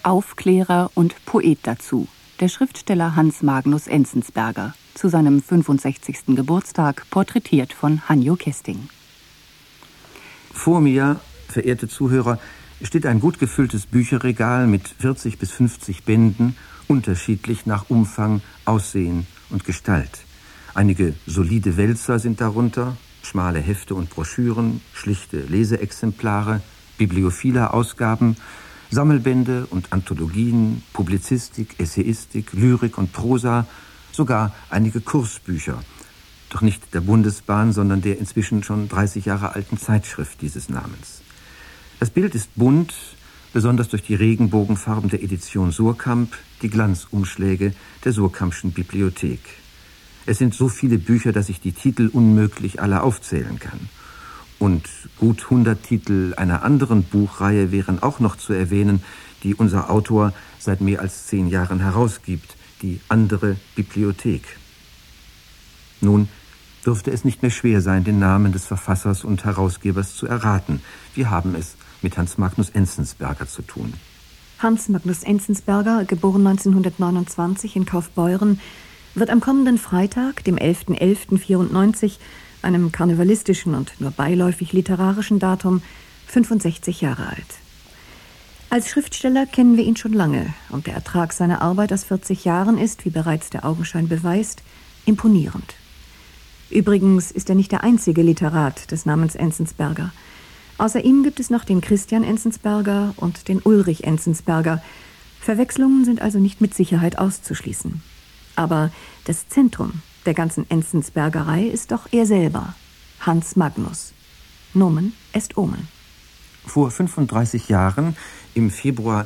Aufklärer und Poet dazu, der Schriftsteller Hans Magnus Enzensberger, zu seinem 65. Geburtstag porträtiert von Hanjo Kesting. Vor mir, verehrte Zuhörer, steht ein gut gefülltes Bücherregal mit 40 bis 50 Bänden, unterschiedlich nach Umfang, Aussehen und Gestalt. Einige solide Wälzer sind darunter, schmale Hefte und Broschüren, schlichte Leseexemplare, bibliophile Ausgaben, Sammelbände und Anthologien, Publizistik, Essayistik, Lyrik und Prosa, sogar einige Kursbücher. Doch nicht der Bundesbahn, sondern der inzwischen schon 30 Jahre alten Zeitschrift dieses Namens. Das Bild ist bunt, besonders durch die Regenbogenfarben der Edition Suhrkamp, die Glanzumschläge der Suhrkampschen Bibliothek. Es sind so viele Bücher, dass ich die Titel unmöglich alle aufzählen kann. Und gut 100 Titel einer anderen Buchreihe wären auch noch zu erwähnen, die unser Autor seit mehr als 10 Jahren herausgibt, die andere Bibliothek. Nun dürfte es nicht mehr schwer sein, den Namen des Verfassers und Herausgebers zu erraten. Wir haben es mit Hans Magnus Enzensberger zu tun. Hans Magnus Enzensberger, geboren 1929 in Kaufbeuren, wird am kommenden Freitag, dem 11.11.94, einem karnevalistischen und nur beiläufig literarischen Datum, 65 Jahre alt. Als Schriftsteller kennen wir ihn schon lange und der Ertrag seiner Arbeit aus 40 Jahren ist, wie bereits der Augenschein beweist, imponierend. Übrigens ist er nicht der einzige Literat des Namens Enzensberger. Außer ihm gibt es noch den Christian Enzensberger und den Ulrich Enzensberger. Verwechslungen sind also nicht mit Sicherheit auszuschließen. Aber das Zentrum der ganzen Enzensbergerei ist doch er selber, Hans Magnus. Nomen est omen. Vor 35 Jahren, im Februar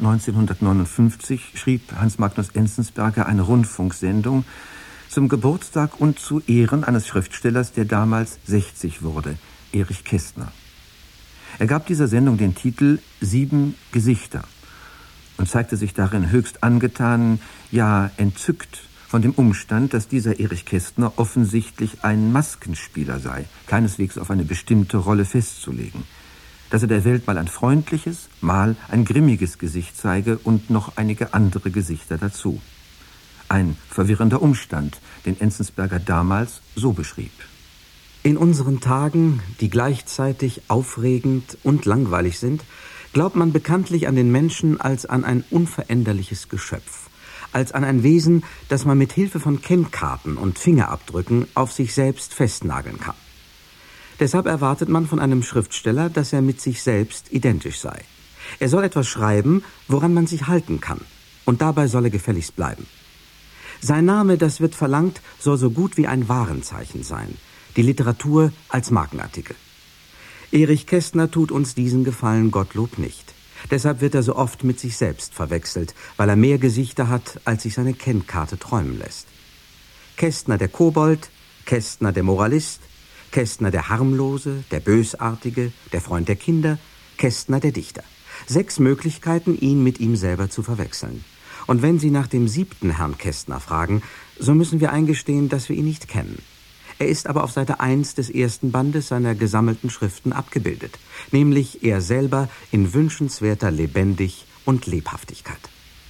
1959, schrieb Hans Magnus Enzensberger eine Rundfunksendung zum Geburtstag und zu Ehren eines Schriftstellers, der damals 60 wurde, Erich Kästner. Er gab dieser Sendung den Titel 7 Gesichter und zeigte sich darin höchst angetan, ja entzückt von dem Umstand, dass dieser Erich Kästner offensichtlich ein Maskenspieler sei, keineswegs auf eine bestimmte Rolle festzulegen. Dass er der Welt mal ein freundliches, mal ein grimmiges Gesicht zeige und noch einige andere Gesichter dazu. Ein verwirrender Umstand, den Enzensberger damals so beschrieb. In unseren Tagen, die gleichzeitig aufregend und langweilig sind, glaubt man bekanntlich an den Menschen als an ein unveränderliches Geschöpf, als an ein Wesen, das man mit Hilfe von Kennkarten und Fingerabdrücken auf sich selbst festnageln kann. Deshalb erwartet man von einem Schriftsteller, dass er mit sich selbst identisch sei. Er soll etwas schreiben, woran man sich halten kann, und dabei soll er gefälligst bleiben. Sein Name, das wird verlangt, soll so gut wie ein Warenzeichen sein, die Literatur als Markenartikel. Erich Kästner tut uns diesen Gefallen Gottlob nicht. Deshalb wird er so oft mit sich selbst verwechselt, weil er mehr Gesichter hat, als sich seine Kennkarte träumen lässt. Kästner der Kobold, Kästner der Moralist, Kästner der Harmlose, der Bösartige, der Freund der Kinder, Kästner der Dichter. 6 Möglichkeiten, ihn mit ihm selber zu verwechseln. Und wenn Sie nach dem 7. Herrn Kästner fragen, so müssen wir eingestehen, dass wir ihn nicht kennen. Er ist aber auf Seite 1 des ersten Bandes seiner gesammelten Schriften abgebildet, nämlich er selber in wünschenswerter Lebendig und Lebhaftigkeit.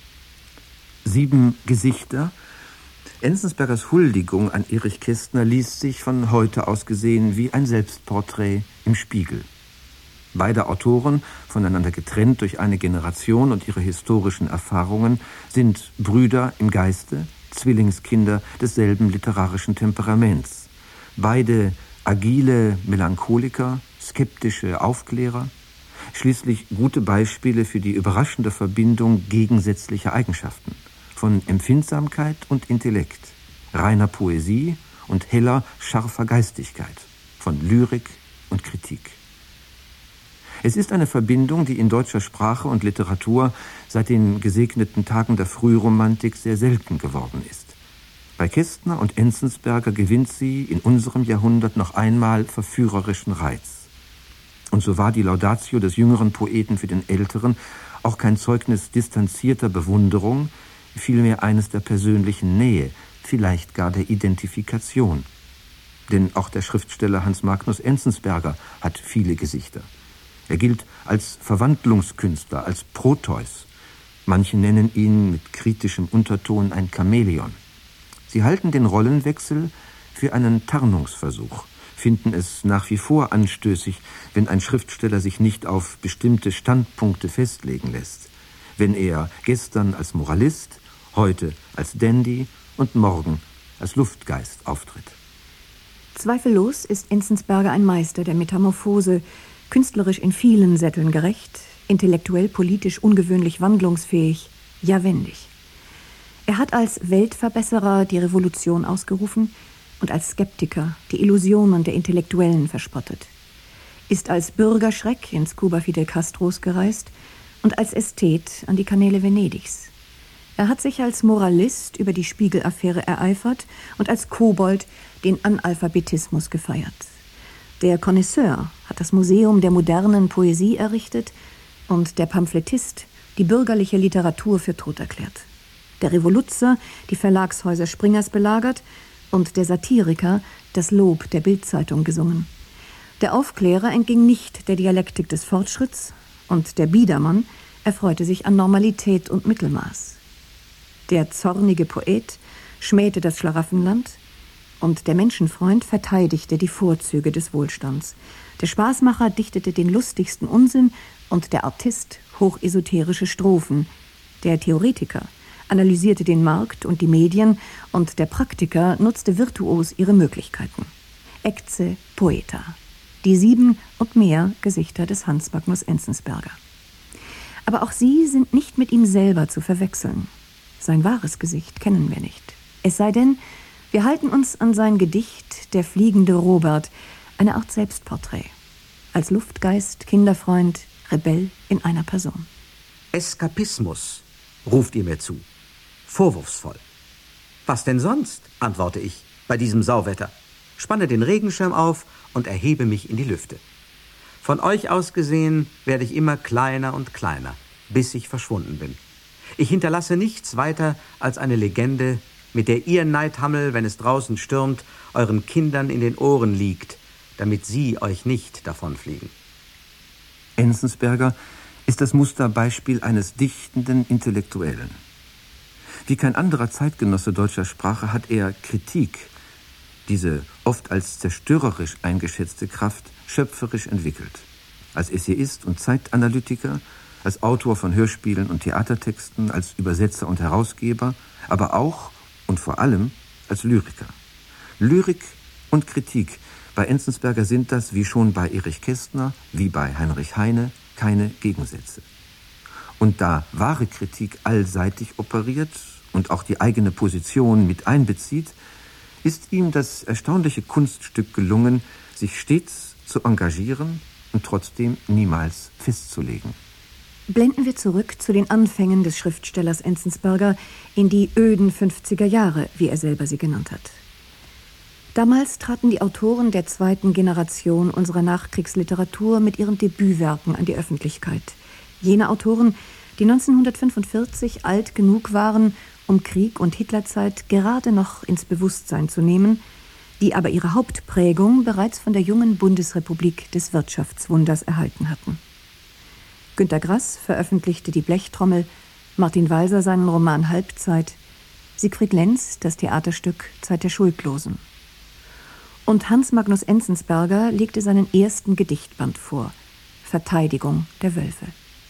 7 Gesichter. Enzensbergers Huldigung an Erich Kästner liest sich von heute aus gesehen wie ein Selbstporträt im Spiegel. Beide Autoren, voneinander getrennt durch eine Generation und ihre historischen Erfahrungen, sind Brüder im Geiste, Zwillingskinder desselben literarischen Temperaments. Beide agile Melancholiker, skeptische Aufklärer, schließlich gute Beispiele für die überraschende Verbindung gegensätzlicher Eigenschaften, von Empfindsamkeit und Intellekt, reiner Poesie und heller, scharfer Geistigkeit, von Lyrik und Kritik. Es ist eine Verbindung, die in deutscher Sprache und Literatur seit den gesegneten Tagen der Frühromantik sehr selten geworden ist. Bei Kästner und Enzensberger gewinnt sie in unserem Jahrhundert noch einmal verführerischen Reiz. Und so war die Laudatio des jüngeren Poeten für den älteren auch kein Zeugnis distanzierter Bewunderung, vielmehr eines der persönlichen Nähe, vielleicht gar der Identifikation. Denn auch der Schriftsteller Hans Magnus Enzensberger hat viele Gesichter. Er gilt als Verwandlungskünstler, als Proteus. Manche nennen ihn mit kritischem Unterton ein Chamäleon. Sie halten den Rollenwechsel für einen Tarnungsversuch, finden es nach wie vor anstößig, wenn ein Schriftsteller sich nicht auf bestimmte Standpunkte festlegen lässt, wenn er gestern als Moralist, heute als Dandy und morgen als Luftgeist auftritt. Zweifellos ist Enzensberger ein Meister der Metamorphose, künstlerisch in vielen Sätteln gerecht, intellektuell politisch ungewöhnlich wandlungsfähig, ja wendig. Er hat als Weltverbesserer die Revolution ausgerufen und als Skeptiker die Illusionen der Intellektuellen verspottet, ist als Bürgerschreck ins Kuba Fidel Castros gereist und als Ästhet an die Kanäle Venedigs. Er hat sich als Moralist über die Spiegel-Affäre ereifert und als Kobold den Analphabetismus gefeiert. Der Connoisseur hat das Museum der modernen Poesie errichtet und der Pamphletist die bürgerliche Literatur für tot erklärt. Der Revoluzer die Verlagshäuser Springers belagert und der Satiriker das Lob der Bild-Zeitung gesungen. Der Aufklärer entging nicht der Dialektik des Fortschritts und der Biedermann erfreute sich an Normalität und Mittelmaß. Der zornige Poet schmähte das Schlaraffenland und der Menschenfreund verteidigte die Vorzüge des Wohlstands. Der Spaßmacher dichtete den lustigsten Unsinn und der Artist hochesoterische Strophen. Der Theoretiker analysierte den Markt und die Medien und der Praktiker nutzte virtuos ihre Möglichkeiten. Ecce Poeta. Die 7 und mehr Gesichter des Hans Magnus Enzensberger. Aber auch sie sind nicht mit ihm selber zu verwechseln. Sein wahres Gesicht kennen wir nicht. Es sei denn, wir halten uns an sein Gedicht »Der fliegende Robert«, eine Art Selbstporträt. Als Luftgeist, Kinderfreund, Rebell in einer Person. Eskapismus, ruft ihr mir zu. Vorwurfsvoll. Was denn sonst, antworte ich, bei diesem Sauwetter. Spanne den Regenschirm auf und erhebe mich in die Lüfte. Von euch aus gesehen werde ich immer kleiner und kleiner, bis ich verschwunden bin. Ich hinterlasse nichts weiter als eine Legende, mit der ihr Neidhammel, wenn es draußen stürmt, euren Kindern in den Ohren liegt, damit sie euch nicht davonfliegen. Enzensberger ist das Musterbeispiel eines dichtenden Intellektuellen. Wie kein anderer Zeitgenosse deutscher Sprache hat er Kritik, diese oft als zerstörerisch eingeschätzte Kraft, schöpferisch entwickelt. Als Essayist und Zeitanalytiker, als Autor von Hörspielen und Theatertexten, als Übersetzer und Herausgeber, aber auch und vor allem als Lyriker. Lyrik und Kritik, bei Enzensberger sind das, wie schon bei Erich Kästner, wie bei Heinrich Heine, keine Gegensätze. Und da wahre Kritik allseitig operiert und auch die eigene Position mit einbezieht, ist ihm das erstaunliche Kunststück gelungen, sich stets zu engagieren und trotzdem niemals festzulegen. Blenden wir zurück zu den Anfängen des Schriftstellers Enzensberger in die öden 50er Jahre, wie er selber sie genannt hat. Damals traten die Autoren der zweiten Generation unserer Nachkriegsliteratur mit ihren Debütwerken an die Öffentlichkeit. Jene Autoren, die 1945 alt genug waren, um Krieg und Hitlerzeit gerade noch ins Bewusstsein zu nehmen, die aber ihre Hauptprägung bereits von der jungen Bundesrepublik des Wirtschaftswunders erhalten hatten. Günter Grass veröffentlichte Die Blechtrommel, Martin Walser seinen Roman Halbzeit, Siegfried Lenz das Theaterstück Zeit der Schuldlosen. Und Hans Magnus Enzensberger legte seinen ersten Gedichtband vor, Verteidigung der Wölfe.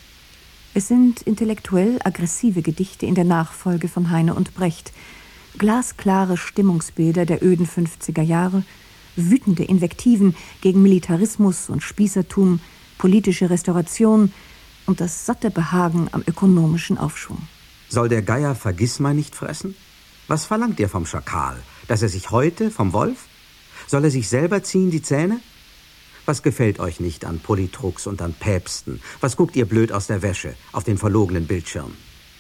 Es sind intellektuell aggressive Gedichte in der Nachfolge von Heine und Brecht, glasklare Stimmungsbilder der öden 50er Jahre, wütende Invektiven gegen Militarismus und Spießertum, politische Restauration und das satte Behagen am ökonomischen Aufschwung. Soll der Geier Vergissmeinnicht nicht fressen? Was verlangt ihr vom Schakal? Dass er sich häute vom Wolf? Soll er sich selber ziehen die Zähne? Was gefällt euch nicht an Politruks und an Päpsten? Was guckt ihr blöd aus der Wäsche auf den verlogenen Bildschirm?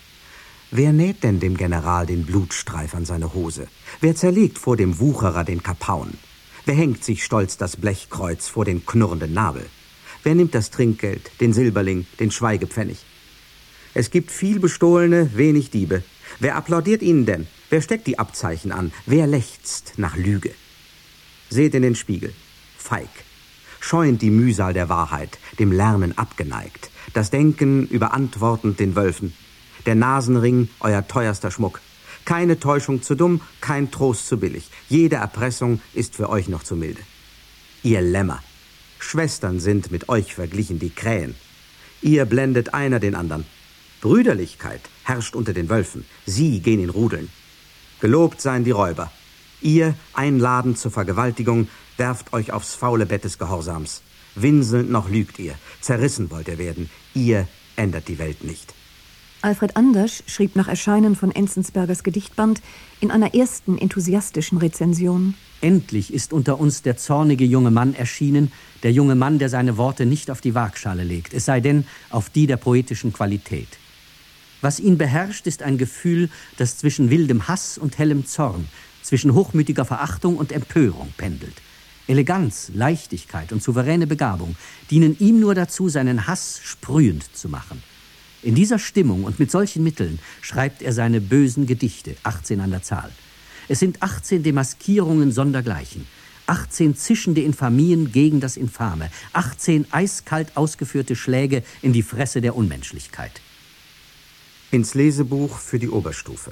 Wer näht denn dem General den Blutstreif an seine Hose? Wer zerlegt vor dem Wucherer den Kapaun? Wer hängt sich stolz das Blechkreuz vor den knurrenden Nabel? Wer nimmt das Trinkgeld, den Silberling, den Schweigepfennig? Es gibt viel Bestohlene, wenig Diebe. Wer applaudiert ihnen denn? Wer steckt die Abzeichen an? Wer lechzt nach Lüge? Seht in den Spiegel. Feig. Scheunt die Mühsal der Wahrheit, dem Lernen abgeneigt, das Denken überantwortend den Wölfen. der Nasenring euer teuerster Schmuck. Keine Täuschung zu dumm, kein Trost zu billig. Jede Erpressung ist für euch noch zu milde. Ihr Lämmer, Schwestern sind mit euch verglichen die Krähen. Ihr blendet einer den anderen. Brüderlichkeit herrscht unter den Wölfen. Sie gehen in Rudeln. Gelobt seien die Räuber. Ihr, einladend zur Vergewaltigung, werft euch aufs faule Bett des Gehorsams. Winselnd noch lügt ihr. Zerrissen wollt ihr werden. Ihr ändert die Welt nicht. Alfred Andersch schrieb nach Erscheinen von Enzensbergers Gedichtband in einer ersten enthusiastischen Rezension: Endlich ist unter uns der zornige junge Mann erschienen, der junge Mann, der seine Worte nicht auf die Waagschale legt, es sei denn auf die der poetischen Qualität. Was ihn beherrscht, ist ein Gefühl, das zwischen wildem Hass und hellem Zorn, zwischen hochmütiger Verachtung und Empörung pendelt. Eleganz, Leichtigkeit und souveräne Begabung dienen ihm nur dazu, seinen Hass sprühend zu machen. In dieser Stimmung und mit solchen Mitteln schreibt er seine bösen Gedichte, 18 an der Zahl. Es sind 18 Demaskierungen sondergleichen, 18 zischende Infamien gegen das Infame, 18 eiskalt ausgeführte Schläge in die Fresse der Unmenschlichkeit. Ins Lesebuch für die Oberstufe.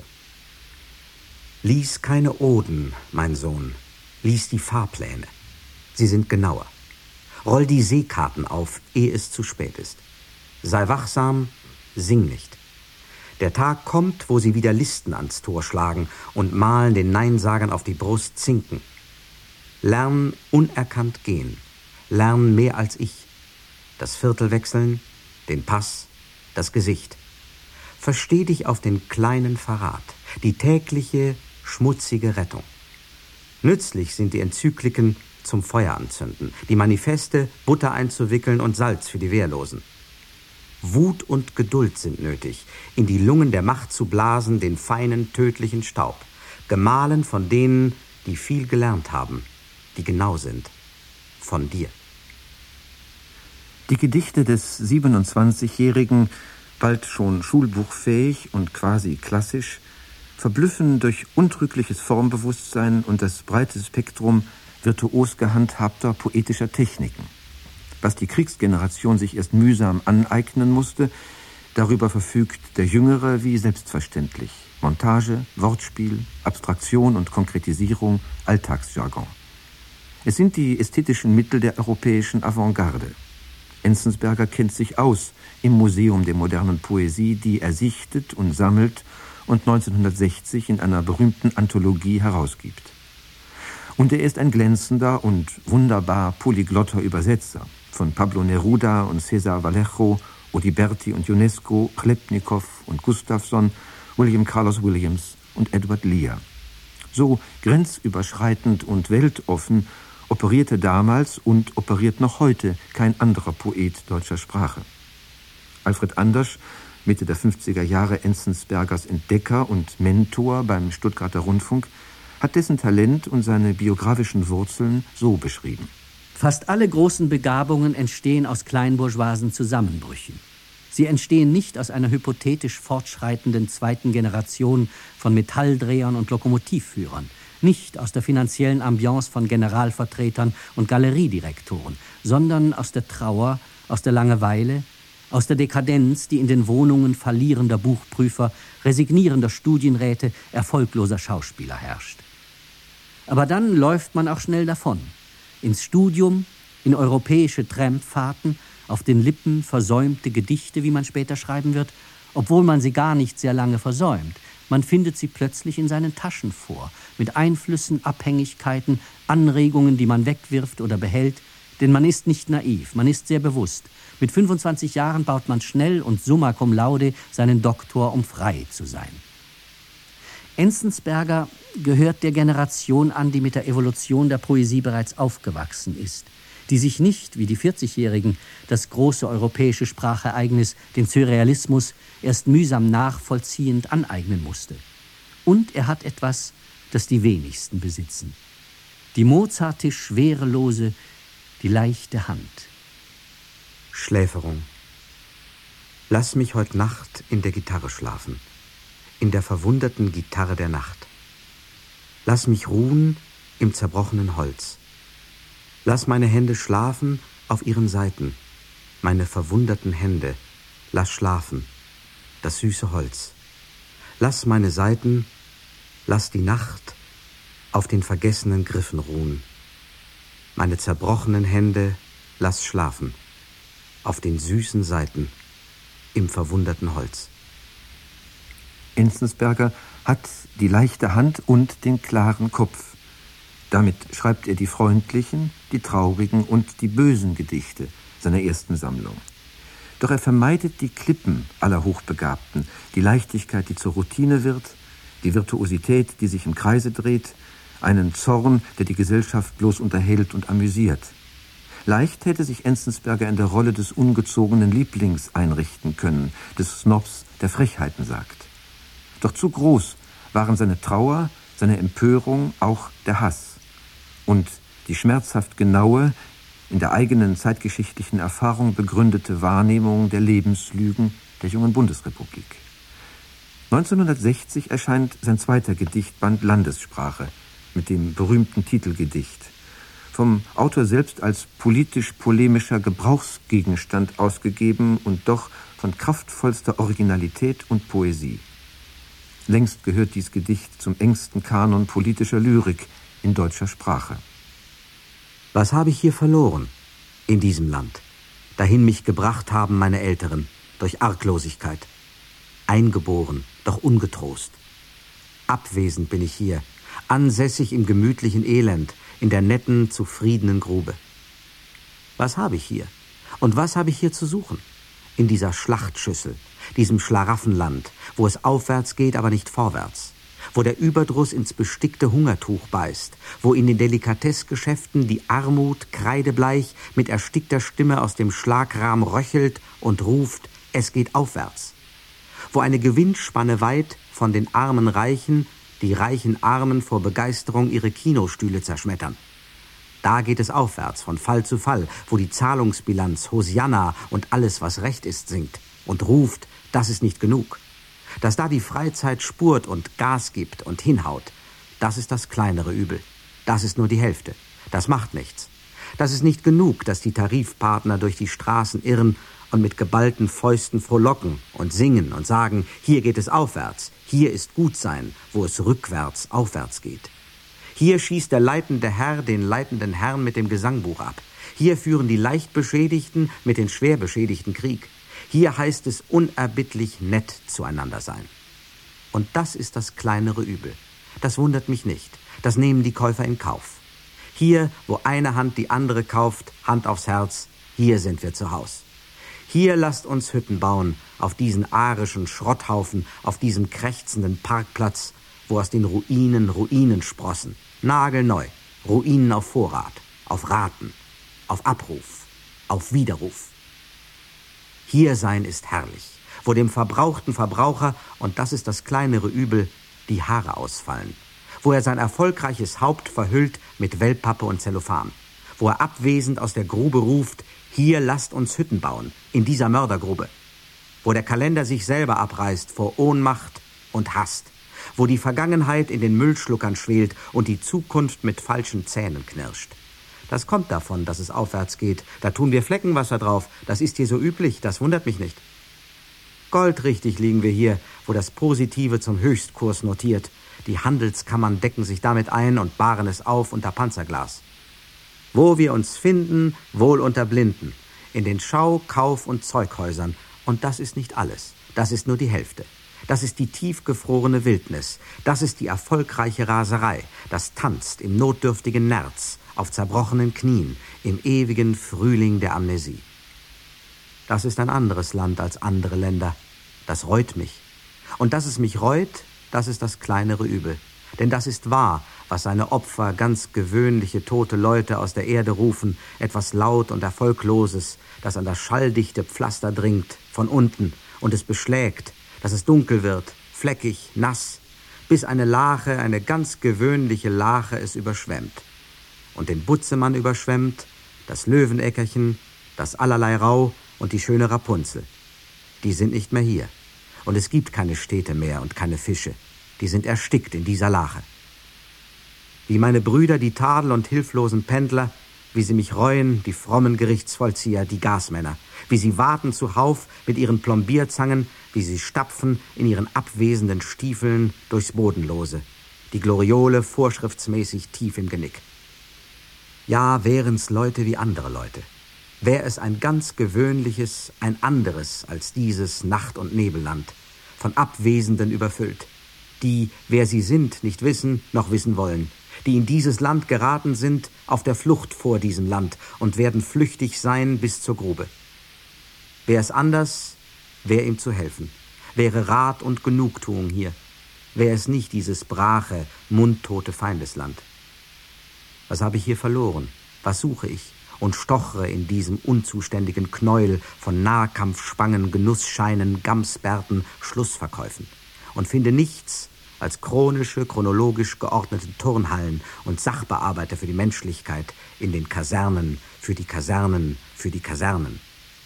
Lies keine Oden, mein Sohn, lies die Fahrpläne. Sie sind genauer. Roll die Seekarten auf, ehe es zu spät ist. Sei wachsam, sing nicht. Der Tag kommt, wo sie wieder Listen ans Tor schlagen und malen den Neinsagern auf die Brust Zinken. Lern unerkannt gehen, lern mehr als ich. Das Viertel wechseln, den Pass, das Gesicht. Versteh dich auf den kleinen Verrat, die tägliche, schmutzige Rettung. Nützlich sind die Enzykliken zum Feuer anzünden, die Manifeste Butter einzuwickeln und Salz für die Wehrlosen. Wut und Geduld sind nötig, in die Lungen der Macht zu blasen den feinen, tödlichen Staub, gemahlen von denen, die viel gelernt haben, die genau sind, von dir. Die Gedichte des 27-Jährigen, bald schon schulbuchfähig und quasi klassisch, verblüffen durch untrügliches Formbewusstsein und das breite Spektrum virtuos gehandhabter poetischer Techniken. Was die Kriegsgeneration sich erst mühsam aneignen musste, darüber verfügt der Jüngere wie selbstverständlich. Montage, Wortspiel, Abstraktion und Konkretisierung, Alltagsjargon. Es sind die ästhetischen Mittel der europäischen Avantgarde. Enzensberger kennt sich aus im Museum der modernen Poesie, die er sichtet und sammelt und 1960 in einer berühmten Anthologie herausgibt. Und er ist ein glänzender und wunderbar polyglotter Übersetzer von Pablo Neruda und César Vallejo, Udiberti und Ionesco, Chlebnikow und Gustafsson, William Carlos Williams und Edward Lear. So grenzüberschreitend und weltoffen operierte damals und operiert noch heute kein anderer Poet deutscher Sprache. Alfred Andersch, Mitte der 50er Jahre Enzensbergers Entdecker und Mentor beim Stuttgarter Rundfunk, hat dessen Talent und seine biografischen Wurzeln so beschrieben. Fast alle großen Begabungen entstehen aus kleinbourgeoisen Zusammenbrüchen. Sie entstehen nicht aus einer hypothetisch fortschreitenden zweiten Generation von Metalldrehern und Lokomotivführern, nicht aus der finanziellen Ambiance von Generalvertretern und Galeriedirektoren, sondern aus der Trauer, aus der Langeweile, aus der Dekadenz, die in den Wohnungen fallierender Buchprüfer, resignierender Studienräte, erfolgloser Schauspieler herrscht. Aber dann läuft man auch schnell davon. Ins Studium, in europäische Trampfahrten, auf den Lippen versäumte Gedichte, wie man später schreiben wird, obwohl man sie gar nicht sehr lange versäumt. Man findet sie plötzlich in seinen Taschen vor, mit Einflüssen, Abhängigkeiten, Anregungen, die man wegwirft oder behält, denn man ist nicht naiv, man ist sehr bewusst. Mit 25 Jahren baut man schnell und summa cum laude seinen Doktor, um frei zu sein. Enzensberger gehört der Generation an, die mit der Evolution der Poesie bereits aufgewachsen ist, die sich nicht, wie die 40-Jährigen, das große europäische Sprachereignis, den Surrealismus, erst mühsam nachvollziehend aneignen musste. Und er hat etwas, das die wenigsten besitzen. Die mozartisch schwerelose, die leichte Hand. Schläferung. Lass mich heut Nacht in der Gitarre schlafen, in der verwunderten Gitarre der Nacht. Lass mich ruhen im zerbrochenen Holz. Lass meine Hände schlafen auf ihren Saiten, meine verwunderten Hände, lass schlafen, das süße Holz. Lass meine Saiten, lass die Nacht auf den vergessenen Griffen ruhen. Meine zerbrochenen Hände lass schlafen auf den süßen Saiten im verwunderten Holz. Enzensberger hat die leichte Hand und den klaren Kopf. Damit schreibt er die freundlichen, die traurigen und die bösen Gedichte seiner ersten Sammlung. Doch er vermeidet die Klippen aller Hochbegabten, die Leichtigkeit, die zur Routine wird, die Virtuosität, die sich im Kreise dreht, einen Zorn, der die Gesellschaft bloß unterhält und amüsiert. Leicht hätte sich Enzensberger in der Rolle des ungezogenen Lieblings einrichten können, des Snobs, der Frechheiten sagt. Doch zu groß waren seine Trauer, seine Empörung, auch der Hass und die schmerzhaft genaue, in der eigenen zeitgeschichtlichen Erfahrung begründete Wahrnehmung der Lebenslügen der jungen Bundesrepublik. 1960 erscheint sein zweiter Gedichtband Landessprache mit dem berühmten Titelgedicht, vom Autor selbst als politisch-polemischer Gebrauchsgegenstand ausgegeben und doch von kraftvollster Originalität und Poesie. Längst gehört dies Gedicht zum engsten Kanon politischer Lyrik in deutscher Sprache. Was habe ich hier verloren, in diesem Land, dahin mich gebracht haben meine Älteren, durch Arglosigkeit? Eingeboren, doch ungetrost. Abwesend bin ich hier, ansässig im gemütlichen Elend, in der netten, zufriedenen Grube. Was habe ich hier? Und was habe ich hier zu suchen? In dieser Schlachtschüssel, diesem Schlaraffenland, wo es aufwärts geht, aber nicht vorwärts, wo der Überdruss ins bestickte Hungertuch beißt, wo in den Delikatessgeschäften die Armut kreidebleich mit erstickter Stimme aus dem Schlagrahm röchelt und ruft, es geht aufwärts, wo eine Gewinnspanne weit von den armen Reichen, die reichen Armen vor Begeisterung ihre Kinostühle zerschmettern. Da geht es aufwärts, von Fall zu Fall, wo die Zahlungsbilanz Hosianna und alles, was recht ist, singt und ruft, das ist nicht genug. Dass da die Freizeit spurt und Gas gibt und hinhaut, das ist das kleinere Übel. Das ist nur die Hälfte. Das macht nichts. Das ist nicht genug, dass die Tarifpartner durch die Straßen irren und mit geballten Fäusten frohlocken und singen und sagen, hier geht es aufwärts, hier ist Gutsein, wo es rückwärts aufwärts geht. Hier schießt der leitende Herr den leitenden Herrn mit dem Gesangbuch ab. Hier führen die leicht Beschädigten mit den schwer Beschädigten Krieg. Hier heißt es unerbittlich nett zueinander sein. Und das ist das kleinere Übel. Das wundert mich nicht. Das nehmen die Käufer in Kauf. Hier, wo eine Hand die andere kauft, Hand aufs Herz, hier sind wir zu Haus. Hier lasst uns Hütten bauen, auf diesen arischen Schrotthaufen, auf diesem krächzenden Parkplatz, wo aus den Ruinen Ruinen sprossen. Nagelneu, Ruinen auf Vorrat, auf Raten, auf Abruf, auf Widerruf. Hier sein ist herrlich, wo dem verbrauchten Verbraucher, und das ist das kleinere Übel, die Haare ausfallen, wo er sein erfolgreiches Haupt verhüllt mit Wellpappe und Zellophan, wo er abwesend aus der Grube ruft, hier lasst uns Hütten bauen, in dieser Mördergrube, wo der Kalender sich selber abreißt vor Ohnmacht und Hast, wo die Vergangenheit in den Müllschluckern schwelt und die Zukunft mit falschen Zähnen knirscht. Das kommt davon, dass es aufwärts geht. Da tun wir Fleckenwasser drauf. Das ist hier so üblich, das wundert mich nicht. Goldrichtig liegen wir hier, wo das Positive zum Höchstkurs notiert. Die Handelskammern decken sich damit ein und bahren es auf unter Panzerglas. Wo wir uns finden, wohl unter Blinden, in den Schau-, Kauf- und Zeughäusern. Und das ist nicht alles. Das ist nur die Hälfte. Das ist die tiefgefrorene Wildnis. Das ist die erfolgreiche Raserei. Das tanzt im notdürftigen Nerz, auf zerbrochenen Knien, im ewigen Frühling der Amnesie. Das ist ein anderes Land als andere Länder. Das reut mich. Und dass es mich reut, das ist das kleinere Übel. Denn das ist wahr, was seine Opfer, ganz gewöhnliche tote Leute aus der Erde rufen, etwas laut und Erfolgloses, das an das schalldichte Pflaster dringt, von unten, und es beschlägt, dass es dunkel wird, fleckig, nass, bis eine Lache, eine ganz gewöhnliche Lache es überschwemmt. Und den Butzemann überschwemmt, das Löweneckerchen, das Allerlei Rau und die schöne Rapunzel. Die sind nicht mehr hier. Und es gibt keine Städte mehr und keine Fische. Die sind erstickt in dieser Lache. Wie meine Brüder, die Tadel- und hilflosen Pendler, wie sie mich reuen, die frommen Gerichtsvollzieher, die Gasmänner, wie sie warten zuhauf mit ihren Plombierzangen, wie sie stapfen in ihren abwesenden Stiefeln durchs Bodenlose, die Gloriole vorschriftsmäßig tief im Genick. Ja, wären's Leute wie andere Leute, wär es ein ganz gewöhnliches, ein anderes als dieses Nacht- und Nebelland, von Abwesenden überfüllt, die, wer sie sind, nicht wissen, noch wissen wollen, die in dieses Land geraten sind, auf der Flucht vor diesem Land und werden flüchtig sein bis zur Grube. Wär es anders, wär ihm zu helfen, wäre Rat und Genugtuung hier, wär es nicht dieses brache, mundtote Feindesland. Was habe ich hier verloren? Was suche ich? Und stochere in diesem unzuständigen Knäuel von Nahkampfspangen, Genussscheinen, Gamsbärten, Schlussverkäufen und finde nichts als chronologisch geordnete Turnhallen und Sachbearbeiter für die Menschlichkeit in den Kasernen, für die Kasernen, für die Kasernen.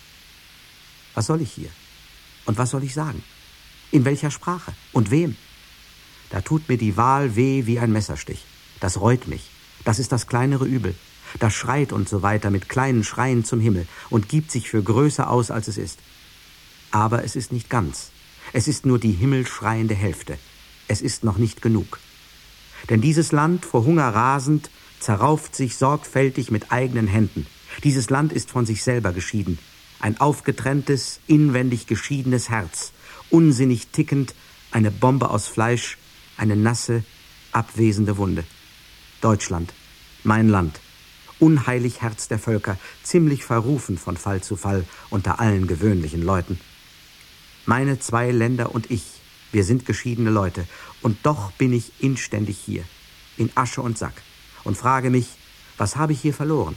Was soll ich hier? Und was soll ich sagen? In welcher Sprache? Und wem? Da tut mir die Wahl weh wie ein Messerstich. Das reut mich. Das ist das kleinere Übel. Das schreit und so weiter mit kleinen Schreien zum Himmel und gibt sich für größer aus, als es ist. Aber es ist nicht ganz. Es ist nur die himmelschreiende Hälfte. Es ist noch nicht genug. Denn dieses Land, vor Hunger rasend, zerrauft sich sorgfältig mit eigenen Händen. Dieses Land ist von sich selber geschieden. Ein aufgetrenntes, inwendig geschiedenes Herz. Unsinnig tickend, eine Bombe aus Fleisch, eine nasse, abwesende Wunde. Deutschland, mein Land. Unheilig Herz der Völker, ziemlich verrufen von Fall zu Fall unter allen gewöhnlichen Leuten. Meine 2 Länder und ich, wir sind geschiedene Leute, und doch bin ich inständig hier, in Asche und Sack, und frage mich, was habe ich hier verloren?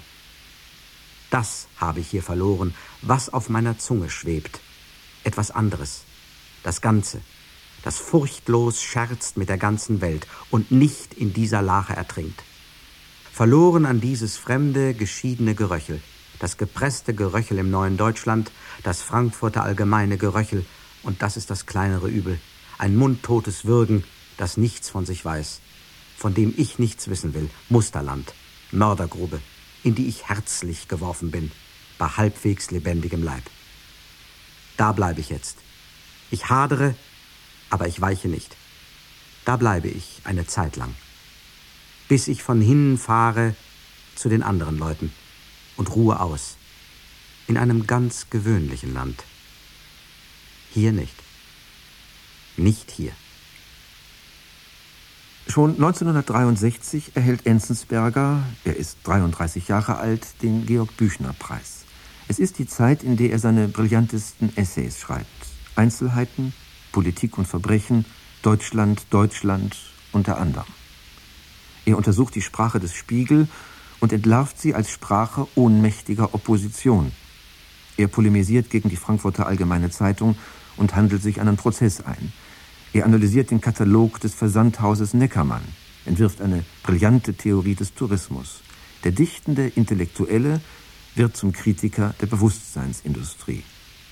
Das habe ich hier verloren, was auf meiner Zunge schwebt. Etwas anderes, das Ganze, das furchtlos scherzt mit der ganzen Welt und nicht in dieser Lache ertrinkt. Verloren an dieses fremde, geschiedene Geröchel, das gepresste Geröchel im neuen Deutschland, das Frankfurter allgemeine Geröchel, und das ist das kleinere Übel, ein mundtotes Würgen, das nichts von sich weiß, von dem ich nichts wissen will, Musterland, Mördergrube, in die ich herzlich geworfen bin, bei halbwegs lebendigem Leib. Da bleibe ich jetzt. Ich hadere, aber ich weiche nicht. Da bleibe ich eine Zeit lang, bis ich von hinnen fahre zu den anderen Leuten und ruhe aus, in einem ganz gewöhnlichen Land. Hier nicht. Nicht hier. Schon 1963 erhält Enzensberger, er ist 33 Jahre alt, den Georg-Büchner-Preis. Es ist die Zeit, in der er seine brillantesten Essays schreibt. Einzelheiten, Politik und Verbrechen, Deutschland, Deutschland unter anderem. Er untersucht die Sprache des Spiegel und entlarvt sie als Sprache ohnmächtiger Opposition. Er polemisiert gegen die Frankfurter Allgemeine Zeitung und handelt sich einen Prozess ein. Er analysiert den Katalog des Versandhauses Neckermann, entwirft eine brillante Theorie des Tourismus. Der dichtende Intellektuelle wird zum Kritiker der Bewusstseinsindustrie.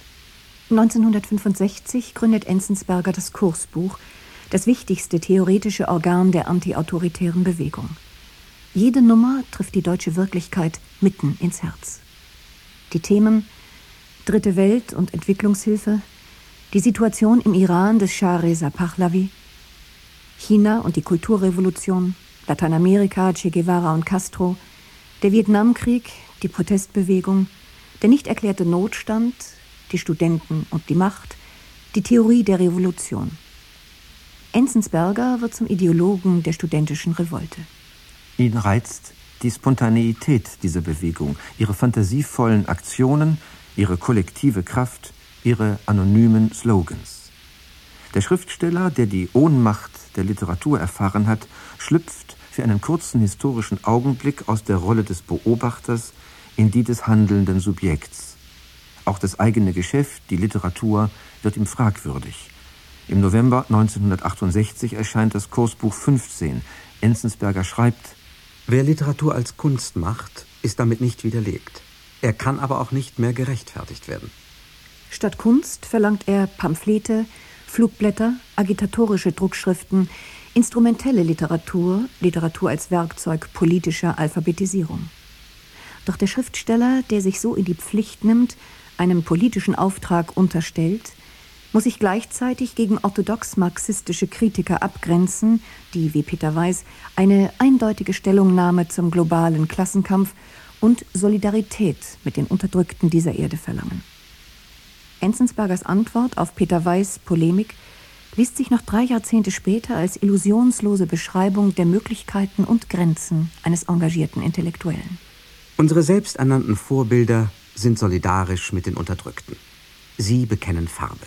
1965 gründet Enzensberger das Kursbuch, das wichtigste theoretische Organ der antiautoritären Bewegung. Jede Nummer trifft die deutsche Wirklichkeit mitten ins Herz. Die Themen Dritte Welt und Entwicklungshilfe, die Situation im Iran des Schah Reza Pahlavi, China und die Kulturrevolution, Lateinamerika, Che Guevara und Castro, der Vietnamkrieg, die Protestbewegung, der nicht erklärte Notstand, die Studenten und die Macht, die Theorie der Revolution. Enzensberger wird zum Ideologen der studentischen Revolte. Ihn reizt die Spontaneität dieser Bewegung, ihre fantasievollen Aktionen, ihre kollektive Kraft, ihre anonymen Slogans. Der Schriftsteller, der die Ohnmacht der Literatur erfahren hat, schlüpft für einen kurzen historischen Augenblick aus der Rolle des Beobachters in die des handelnden Subjekts. Auch das eigene Geschäft, die Literatur, wird ihm fragwürdig. Im November 1968 erscheint das Kursbuch 15. Enzensberger schreibt: Wer Literatur als Kunst macht, ist damit nicht widerlegt. Er kann aber auch nicht mehr gerechtfertigt werden. Statt Kunst verlangt er Pamphlete, Flugblätter, agitatorische Druckschriften, instrumentelle Literatur, Literatur als Werkzeug politischer Alphabetisierung. Doch der Schriftsteller, der sich so in die Pflicht nimmt, einem politischen Auftrag unterstellt, muss sich gleichzeitig gegen orthodox-marxistische Kritiker abgrenzen, die, wie Peter Weiß, eine eindeutige Stellungnahme zum globalen Klassenkampf und Solidarität mit den Unterdrückten dieser Erde verlangen. Enzensbergers Antwort auf Peter Weiß' Polemik liest sich noch 3 Jahrzehnte später als illusionslose Beschreibung der Möglichkeiten und Grenzen eines engagierten Intellektuellen. Unsere selbsternannten Vorbilder sind solidarisch mit den Unterdrückten. Sie bekennen Farbe.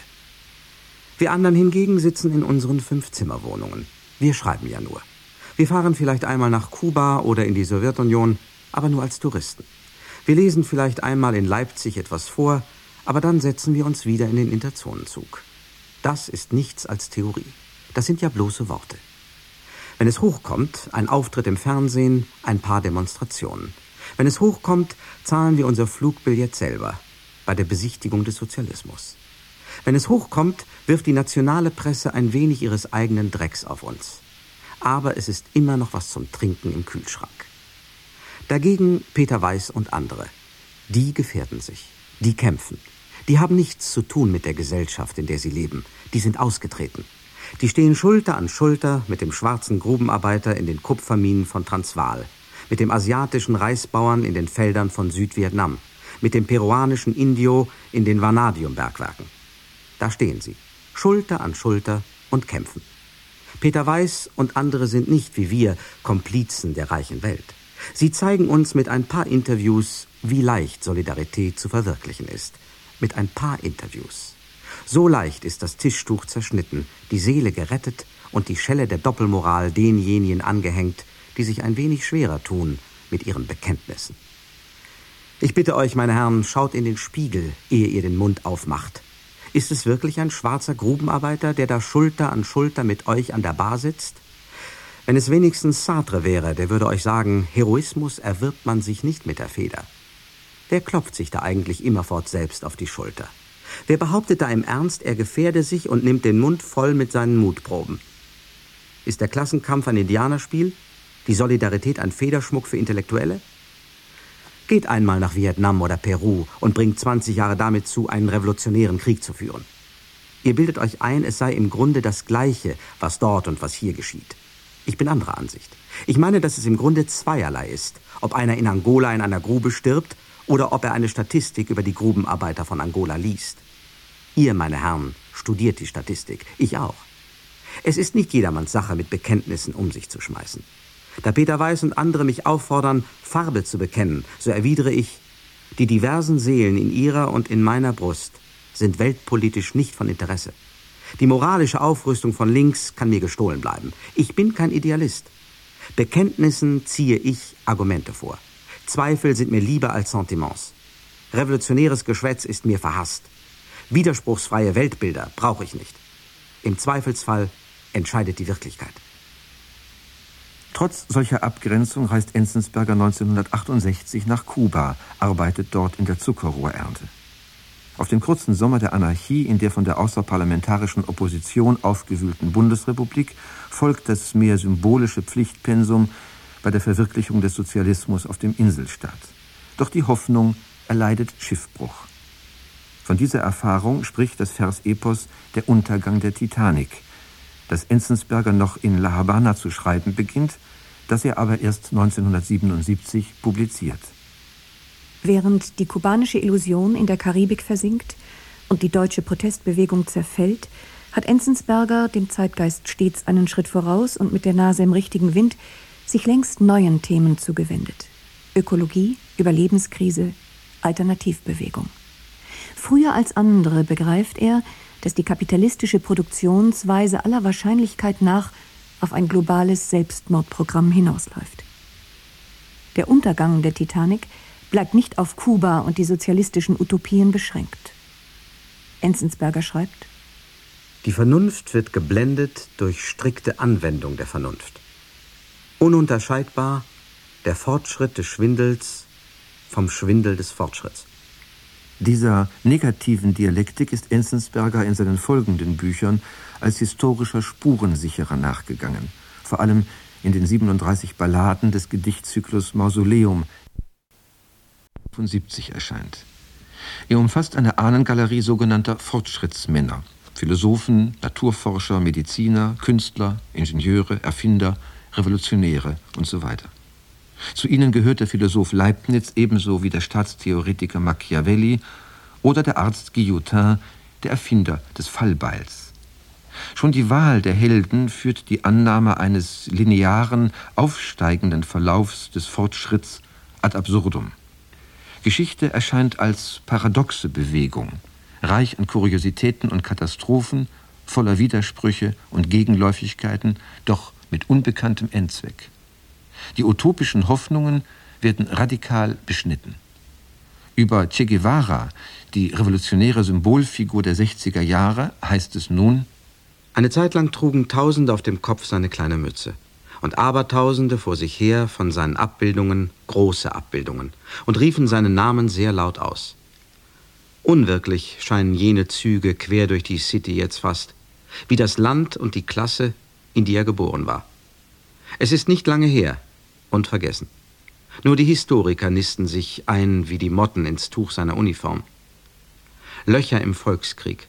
Wir anderen hingegen sitzen in unseren 5-Zimmer-Wohnungen. Wir schreiben ja nur. Wir fahren vielleicht einmal nach Kuba oder in die Sowjetunion, aber nur als Touristen. Wir lesen vielleicht einmal in Leipzig etwas vor, aber dann setzen wir uns wieder in den Interzonenzug. Das ist nichts als Theorie. Das sind ja bloße Worte. Wenn es hochkommt, ein Auftritt im Fernsehen, ein paar Demonstrationen. Wenn es hochkommt, zahlen wir unser Flugbillett selber bei der Besichtigung des Sozialismus. Wenn es hochkommt, wirft die nationale Presse ein wenig ihres eigenen Drecks auf uns. Aber es ist immer noch was zum Trinken im Kühlschrank. Dagegen Peter Weiß und andere. Die gefährden sich, die kämpfen. Die haben nichts zu tun mit der Gesellschaft, in der sie leben. Die sind ausgetreten. Die stehen Schulter an Schulter mit dem schwarzen Grubenarbeiter in den Kupferminen von Transvaal, mit dem asiatischen Reisbauern in den Feldern von Südvietnam, mit dem peruanischen Indio in den Vanadiumbergwerken. Da stehen sie, Schulter an Schulter und kämpfen. Peter Weiß und andere sind nicht wie wir Komplizen der reichen Welt. Sie zeigen uns mit ein paar Interviews, wie leicht Solidarität zu verwirklichen ist. Mit ein paar Interviews. So leicht ist das Tischtuch zerschnitten, die Seele gerettet und die Schelle der Doppelmoral denjenigen angehängt, die sich ein wenig schwerer tun mit ihren Bekenntnissen. Ich bitte euch, meine Herren, schaut in den Spiegel, ehe ihr den Mund aufmacht. Ist es wirklich ein schwarzer Grubenarbeiter, der da Schulter an Schulter mit euch an der Bar sitzt? Wenn es wenigstens Sartre wäre, der würde euch sagen, Heroismus erwirbt man sich nicht mit der Feder. Wer klopft sich da eigentlich immerfort selbst auf die Schulter? Wer behauptet da im Ernst, er gefährde sich und nimmt den Mund voll mit seinen Mutproben? Ist der Klassenkampf ein Indianerspiel? Die Solidarität ein Federschmuck für Intellektuelle? Geht einmal nach Vietnam oder Peru und bringt 20 Jahre damit zu, einen revolutionären Krieg zu führen. Ihr bildet euch ein, es sei im Grunde das Gleiche, was dort und was hier geschieht. Ich bin anderer Ansicht. Ich meine, dass es im Grunde zweierlei ist, ob einer in Angola in einer Grube stirbt oder ob er eine Statistik über die Grubenarbeiter von Angola liest. Ihr, meine Herren, studiert die Statistik, ich auch. Es ist nicht jedermanns Sache, mit Bekenntnissen um sich zu schmeißen. Da Peter Weiß und andere mich auffordern, Farbe zu bekennen, so erwidere ich, die diversen Seelen in ihrer und in meiner Brust sind weltpolitisch nicht von Interesse. Die moralische Aufrüstung von links kann mir gestohlen bleiben. Ich bin kein Idealist. Bekenntnissen ziehe ich Argumente vor. Zweifel sind mir lieber als Sentiments. Revolutionäres Geschwätz ist mir verhasst. Widerspruchsfreie Weltbilder brauche ich nicht. Im Zweifelsfall entscheidet die Wirklichkeit. Trotz solcher Abgrenzung reist Enzensberger 1968 nach Kuba, arbeitet dort in der Zuckerrohrernte. Auf den kurzen Sommer der Anarchie in der von der außerparlamentarischen Opposition aufgewühlten Bundesrepublik folgt das mehr symbolische Pflichtpensum bei der Verwirklichung des Sozialismus auf dem Inselstaat. Doch die Hoffnung erleidet Schiffbruch. Von dieser Erfahrung spricht das Versepos Der Untergang der Titanic, das Enzensberger noch in La Habana zu schreiben beginnt, das er aber erst 1977 publiziert. Während die kubanische Illusion in der Karibik versinkt und die deutsche Protestbewegung zerfällt, hat Enzensberger dem Zeitgeist stets einen Schritt voraus und mit der Nase im richtigen Wind sich längst neuen Themen zugewendet. Ökologie, Überlebenskrise, Alternativbewegung. Früher als andere begreift er, dass die kapitalistische Produktionsweise aller Wahrscheinlichkeit nach auf ein globales Selbstmordprogramm hinausläuft. Der Untergang der Titanic bleibt nicht auf Kuba und die sozialistischen Utopien beschränkt. Enzensberger schreibt: Die Vernunft wird geblendet durch strikte Anwendung der Vernunft. Ununterscheidbar der Fortschritt des Schwindels vom Schwindel des Fortschritts. Dieser negativen Dialektik ist Enzensberger in seinen folgenden Büchern als historischer Spurensicherer nachgegangen, vor allem in den 37 Balladen des Gedichtzyklus Mausoleum, 1975 erscheint. Er umfasst eine Ahnengalerie sogenannter Fortschrittsmänner, Philosophen, Naturforscher, Mediziner, Künstler, Ingenieure, Erfinder, Revolutionäre und so weiter. Zu ihnen gehört der Philosoph Leibniz ebenso wie der Staatstheoretiker Machiavelli oder der Arzt Guillotin, der Erfinder des Fallbeils. Schon die Wahl der Helden führt die Annahme eines linearen, aufsteigenden Verlaufs des Fortschritts ad absurdum. Geschichte erscheint als paradoxe Bewegung, reich an Kuriositäten und Katastrophen, voller Widersprüche und Gegenläufigkeiten, doch mit unbekanntem Endzweck. Die utopischen Hoffnungen werden radikal beschnitten. Über Che Guevara, die revolutionäre Symbolfigur der 60er Jahre, heißt es nun: Eine Zeit lang trugen Tausende auf dem Kopf seine kleine Mütze und Abertausende vor sich her von seinen Abbildungen große Abbildungen und riefen seinen Namen sehr laut aus. Unwirklich scheinen jene Züge quer durch die City jetzt fast, wie das Land und die Klasse, in die er geboren war. Es ist nicht lange her und vergessen. Nur die Historiker nisten sich ein wie die Motten ins Tuch seiner Uniform. Löcher im Volkskrieg.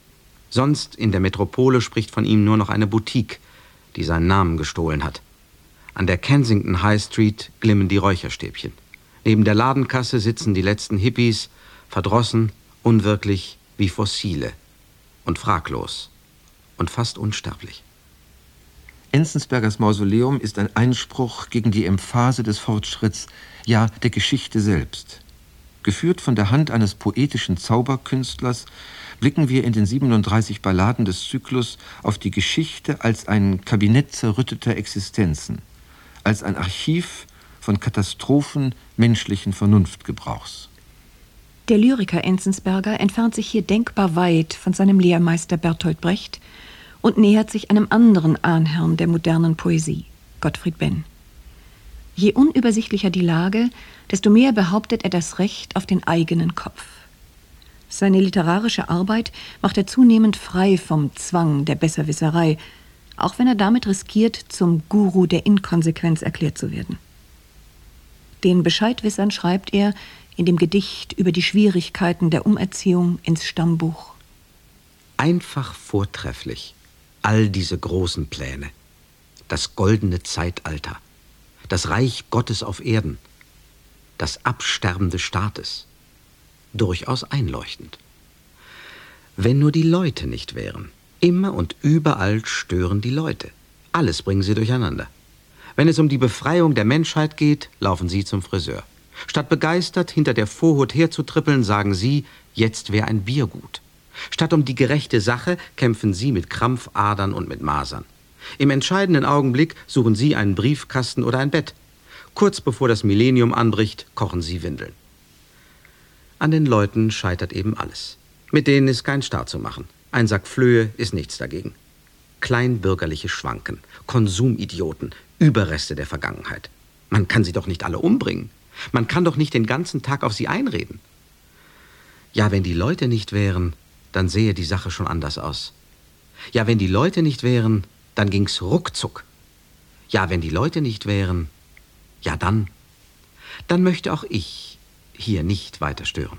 Sonst in der Metropole spricht von ihm nur noch eine Boutique, die seinen Namen gestohlen hat. An der Kensington High Street glimmen die Räucherstäbchen. Neben der Ladenkasse sitzen die letzten Hippies, verdrossen, unwirklich wie Fossile und fraglos und fast unsterblich. Enzensbergers Mausoleum ist ein Einspruch gegen die Emphase des Fortschritts, ja der Geschichte selbst. Geführt von der Hand eines poetischen Zauberkünstlers blicken wir in den 37 Balladen des Zyklus auf die Geschichte als ein Kabinett zerrütteter Existenzen, als ein Archiv von Katastrophen menschlichen Vernunftgebrauchs. Der Lyriker Enzensberger entfernt sich hier denkbar weit von seinem Lehrmeister Bertolt Brecht und nähert sich einem anderen Ahnherrn der modernen Poesie, Gottfried Benn. Je unübersichtlicher die Lage, desto mehr behauptet er das Recht auf den eigenen Kopf. Seine literarische Arbeit macht er zunehmend frei vom Zwang der Besserwisserei, auch wenn er damit riskiert, zum Guru der Inkonsequenz erklärt zu werden. Den Bescheidwissern schreibt er in dem Gedicht über die Schwierigkeiten der Umerziehung ins Stammbuch: Einfach vortrefflich, all diese großen Pläne. Das goldene Zeitalter, das Reich Gottes auf Erden, das Absterben des Staates. Durchaus einleuchtend. Wenn nur die Leute nicht wären. Immer und überall stören die Leute. Alles bringen sie durcheinander. Wenn es um die Befreiung der Menschheit geht, laufen sie zum Friseur. Statt begeistert hinter der Vorhut herzutrippeln, sagen sie, jetzt wäre ein Bier gut. Statt um die gerechte Sache kämpfen sie mit Krampfadern und mit Masern. Im entscheidenden Augenblick suchen sie einen Briefkasten oder ein Bett. Kurz bevor das Millennium anbricht, kochen sie Windeln. An den Leuten scheitert eben alles. Mit denen ist kein Staat zu machen. Ein Sack Flöhe ist nichts dagegen. Kleinbürgerliche Schwanken, Konsumidioten, Überreste der Vergangenheit. Man kann sie doch nicht alle umbringen. Man kann doch nicht den ganzen Tag auf sie einreden. Ja, wenn die Leute nicht wären, dann sähe die Sache schon anders aus. Ja, wenn die Leute nicht wären, dann ging's ruckzuck. Ja, wenn die Leute nicht wären, ja dann möchte auch ich hier nicht weiter stören.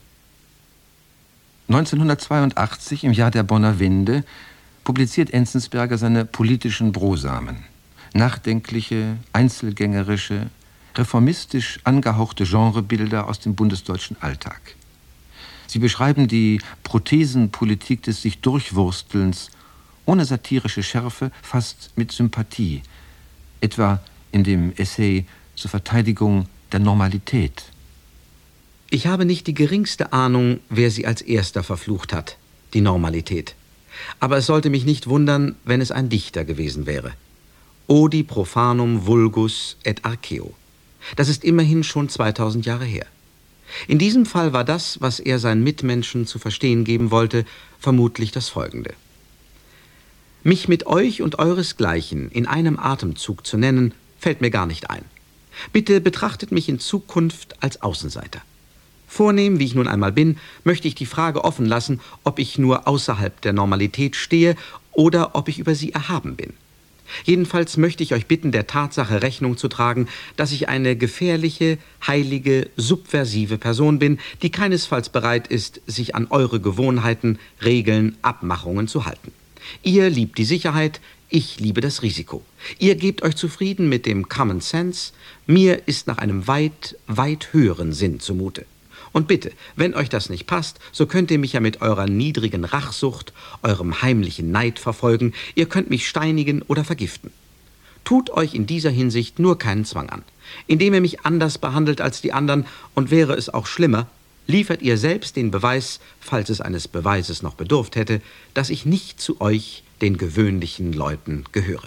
1982, im Jahr der Bonner Wende, publiziert Enzensberger seine politischen Brosamen. Nachdenkliche, einzelgängerische, reformistisch angehauchte Genrebilder aus dem bundesdeutschen Alltag. Sie beschreiben die Prothesenpolitik des sich Durchwurstelns ohne satirische Schärfe, fast mit Sympathie, etwa in dem Essay zur Verteidigung der Normalität. Ich habe nicht die geringste Ahnung, wer sie als erster verflucht hat, die Normalität. Aber es sollte mich nicht wundern, wenn es ein Dichter gewesen wäre. Odi profanum vulgus et arceo. Das ist immerhin schon 2000 Jahre her. In diesem Fall war das, was er seinen Mitmenschen zu verstehen geben wollte, vermutlich das Folgende. Mich mit euch und euresgleichen in einem Atemzug zu nennen, fällt mir gar nicht ein. Bitte betrachtet mich in Zukunft als Außenseiter. Vornehm, wie ich nun einmal bin, möchte ich die Frage offen lassen, ob ich nur außerhalb der Normalität stehe oder ob ich über sie erhaben bin. Jedenfalls möchte ich euch bitten, der Tatsache Rechnung zu tragen, dass ich eine gefährliche, heilige, subversive Person bin, die keinesfalls bereit ist, sich an eure Gewohnheiten, Regeln, Abmachungen zu halten. Ihr liebt die Sicherheit, ich liebe das Risiko. Ihr gebt euch zufrieden mit dem Common Sense, mir ist nach einem weit, weit höheren Sinn zumute. Und bitte, wenn euch das nicht passt, so könnt ihr mich ja mit eurer niedrigen Rachsucht, eurem heimlichen Neid verfolgen, ihr könnt mich steinigen oder vergiften. Tut euch in dieser Hinsicht nur keinen Zwang an. Indem ihr mich anders behandelt als die anderen, und wäre es auch schlimmer, liefert ihr selbst den Beweis, falls es eines Beweises noch bedurft hätte, dass ich nicht zu euch, den gewöhnlichen Leuten, gehöre.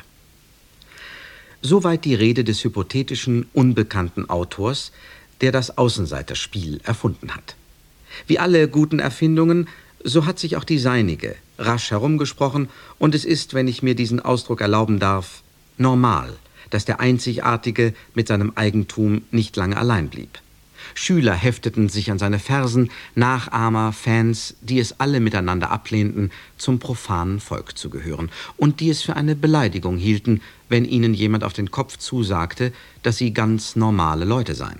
Soweit die Rede des hypothetischen, unbekannten Autors, der das Außenseiterspiel erfunden hat. Wie alle guten Erfindungen, so hat sich auch die seinige rasch herumgesprochen, und es ist, wenn ich mir diesen Ausdruck erlauben darf, normal, dass der Einzigartige mit seinem Eigentum nicht lange allein blieb. Schüler hefteten sich an seine Versen, Nachahmer, Fans, die es alle miteinander ablehnten, zum profanen Volk zu gehören und die es für eine Beleidigung hielten, wenn ihnen jemand auf den Kopf zusagte, dass sie ganz normale Leute seien.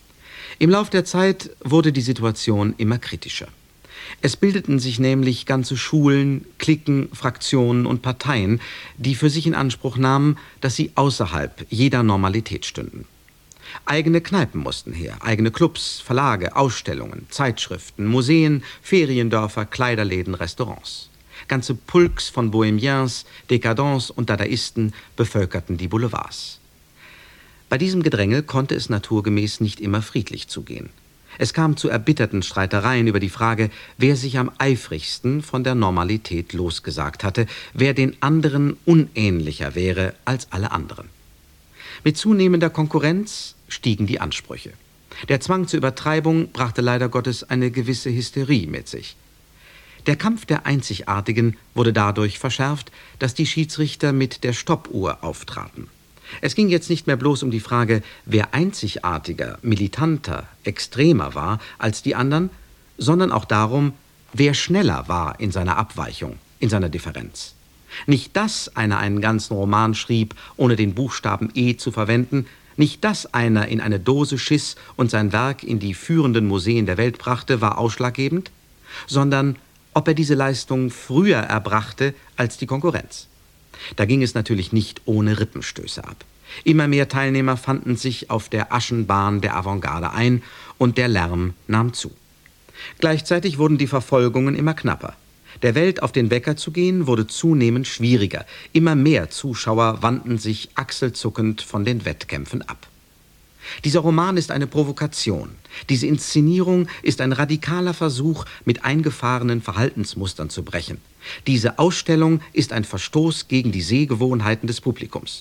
Im Lauf der Zeit wurde die Situation immer kritischer. Es bildeten sich nämlich ganze Schulen, Cliquen, Fraktionen und Parteien, die für sich in Anspruch nahmen, dass sie außerhalb jeder Normalität stünden. Eigene Kneipen mussten her, eigene Clubs, Verlage, Ausstellungen, Zeitschriften, Museen, Feriendörfer, Kleiderläden, Restaurants. Ganze Pulks von Bohemiens, Décadents und Dadaisten bevölkerten die Boulevards. Bei diesem Gedränge konnte es naturgemäß nicht immer friedlich zugehen. Es kam zu erbitterten Streitereien über die Frage, wer sich am eifrigsten von der Normalität losgesagt hatte, wer den anderen unähnlicher wäre als alle anderen. Mit zunehmender Konkurrenz stiegen die Ansprüche. Der Zwang zur Übertreibung brachte leider Gottes eine gewisse Hysterie mit sich. Der Kampf der Einzigartigen wurde dadurch verschärft, dass die Schiedsrichter mit der Stoppuhr auftraten. Es ging jetzt nicht mehr bloß um die Frage, wer einzigartiger, militanter, extremer war als die anderen, sondern auch darum, wer schneller war in seiner Abweichung, in seiner Differenz. Nicht, dass einer einen ganzen Roman schrieb, ohne den Buchstaben E zu verwenden, nicht, dass einer in eine Dose schiss und sein Werk in die führenden Museen der Welt brachte, war ausschlaggebend, sondern ob er diese Leistung früher erbrachte als die Konkurrenz. Da ging es natürlich nicht ohne Rippenstöße ab. Immer mehr Teilnehmer fanden sich auf der Aschenbahn der Avantgarde ein und der Lärm nahm zu. Gleichzeitig wurden die Verfolgungen immer knapper. Der Welt auf den Wecker zu gehen, wurde zunehmend schwieriger. Immer mehr Zuschauer wandten sich achselzuckend von den Wettkämpfen ab. Dieser Roman ist eine Provokation. Diese Inszenierung ist ein radikaler Versuch, mit eingefahrenen Verhaltensmustern zu brechen. Diese Ausstellung ist ein Verstoß gegen die Sehgewohnheiten des Publikums.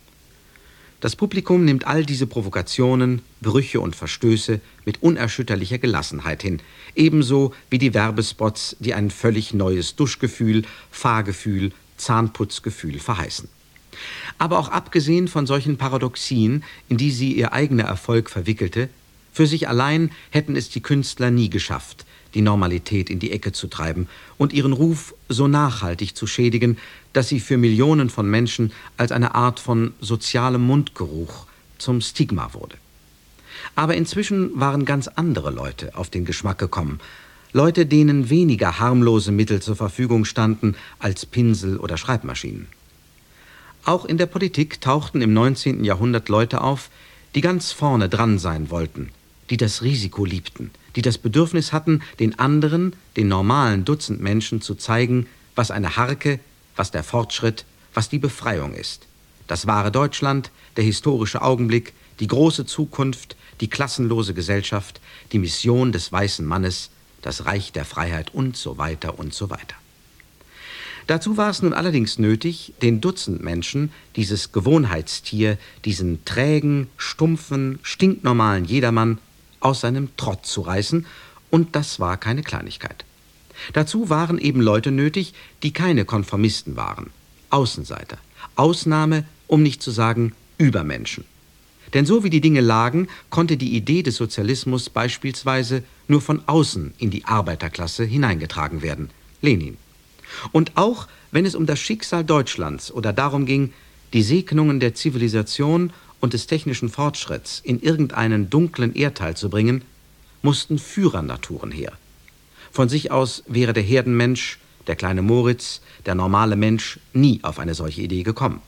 Das Publikum nimmt all diese Provokationen, Brüche und Verstöße mit unerschütterlicher Gelassenheit hin, ebenso wie die Werbespots, die ein völlig neues Duschgefühl, Fahrgefühl, Zahnputzgefühl verheißen. Aber auch abgesehen von solchen Paradoxien, in die sie ihr eigener Erfolg verwickelte, für sich allein hätten es die Künstler nie geschafft, die Normalität in die Ecke zu treiben und ihren Ruf so nachhaltig zu schädigen, dass sie für Millionen von Menschen als eine Art von sozialem Mundgeruch zum Stigma wurde. Aber inzwischen waren ganz andere Leute auf den Geschmack gekommen, Leute, denen weniger harmlose Mittel zur Verfügung standen als Pinsel oder Schreibmaschinen. Auch in der Politik tauchten im 19. Jahrhundert Leute auf, die ganz vorne dran sein wollten, die das Risiko liebten, die das Bedürfnis hatten, den anderen, den normalen Dutzend Menschen zu zeigen, was eine Harke, was der Fortschritt, was die Befreiung ist. Das wahre Deutschland, der historische Augenblick, die große Zukunft, die klassenlose Gesellschaft, die Mission des weißen Mannes, das Reich der Freiheit und so weiter und so weiter. Dazu war es nun allerdings nötig, den Dutzend Menschen, dieses Gewohnheitstier, diesen trägen, stumpfen, stinknormalen Jedermann aus seinem Trott zu reißen, und das war keine Kleinigkeit. Dazu waren eben Leute nötig, die keine Konformisten waren, Außenseiter, Ausnahme, um nicht zu sagen Übermenschen. Denn so wie die Dinge lagen, konnte die Idee des Sozialismus beispielsweise nur von außen in die Arbeiterklasse hineingetragen werden, Lenin. Und auch wenn es um das Schicksal Deutschlands oder darum ging, die Segnungen der Zivilisation und des technischen Fortschritts in irgendeinen dunklen Erdteil zu bringen, mussten Führernaturen her. Von sich aus wäre der Herdenmensch, der kleine Moritz, der normale Mensch nie auf eine solche Idee gekommen.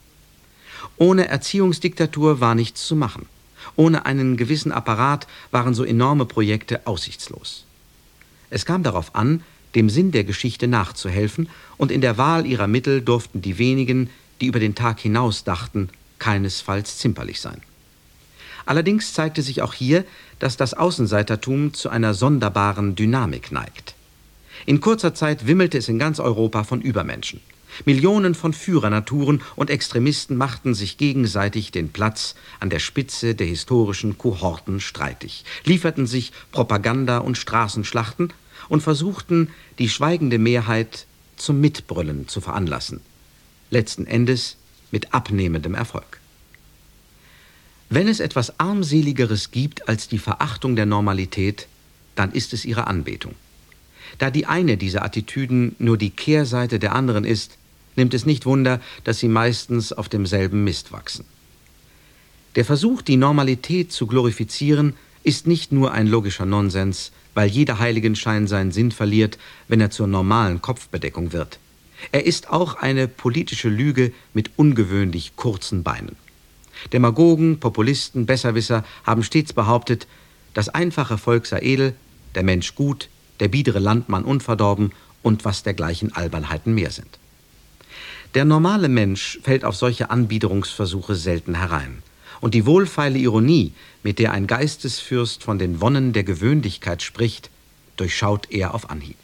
Ohne Erziehungsdiktatur war nichts zu machen. Ohne einen gewissen Apparat waren so enorme Projekte aussichtslos. Es kam darauf an, dem Sinn der Geschichte nachzuhelfen, und in der Wahl ihrer Mittel durften die wenigen, die über den Tag hinaus dachten, keinesfalls zimperlich sein. Allerdings zeigte sich auch hier, dass das Außenseitertum zu einer sonderbaren Dynamik neigt. In kurzer Zeit wimmelte es in ganz Europa von Übermenschen. Millionen von Führernaturen und Extremisten machten sich gegenseitig den Platz an der Spitze der historischen Kohorten streitig, lieferten sich Propaganda und Straßenschlachten und versuchten, die schweigende Mehrheit zum Mitbrüllen zu veranlassen. Letzten Endes mit abnehmendem Erfolg. Wenn es etwas Armseligeres gibt als die Verachtung der Normalität, dann ist es ihre Anbetung. Da die eine dieser Attitüden nur die Kehrseite der anderen ist, nimmt es nicht Wunder, dass sie meistens auf demselben Mist wachsen. Der Versuch, die Normalität zu glorifizieren, ist nicht nur ein logischer Nonsens, weil jeder Heiligenschein seinen Sinn verliert, wenn er zur normalen Kopfbedeckung wird. Er ist auch eine politische Lüge mit ungewöhnlich kurzen Beinen. Demagogen, Populisten, Besserwisser haben stets behauptet, das einfache Volk sei edel, der Mensch gut, der biedere Landmann unverdorben und was dergleichen Albernheiten mehr sind. Der normale Mensch fällt auf solche Anbiederungsversuche selten herein. Und die wohlfeile Ironie, mit der ein Geistesfürst von den Wonnen der Gewöhnlichkeit spricht, durchschaut er auf Anhieb.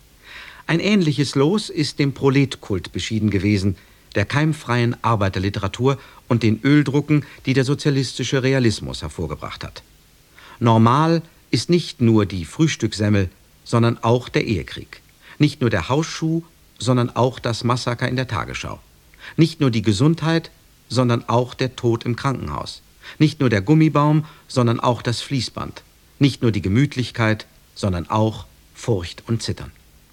Ein ähnliches Los ist dem Proletkult beschieden gewesen, der keimfreien Arbeiterliteratur und den Öldrucken, die der sozialistische Realismus hervorgebracht hat. Normal ist nicht nur die Frühstückssemmel, sondern auch der Ehekrieg. Nicht nur der Hausschuh, sondern auch das Massaker in der Tagesschau. Nicht nur die Gesundheit, sondern auch der Tod im Krankenhaus. Nicht nur der Gummibaum, sondern auch das Fließband. Nicht nur die Gemütlichkeit, sondern auch Furcht und Zittern.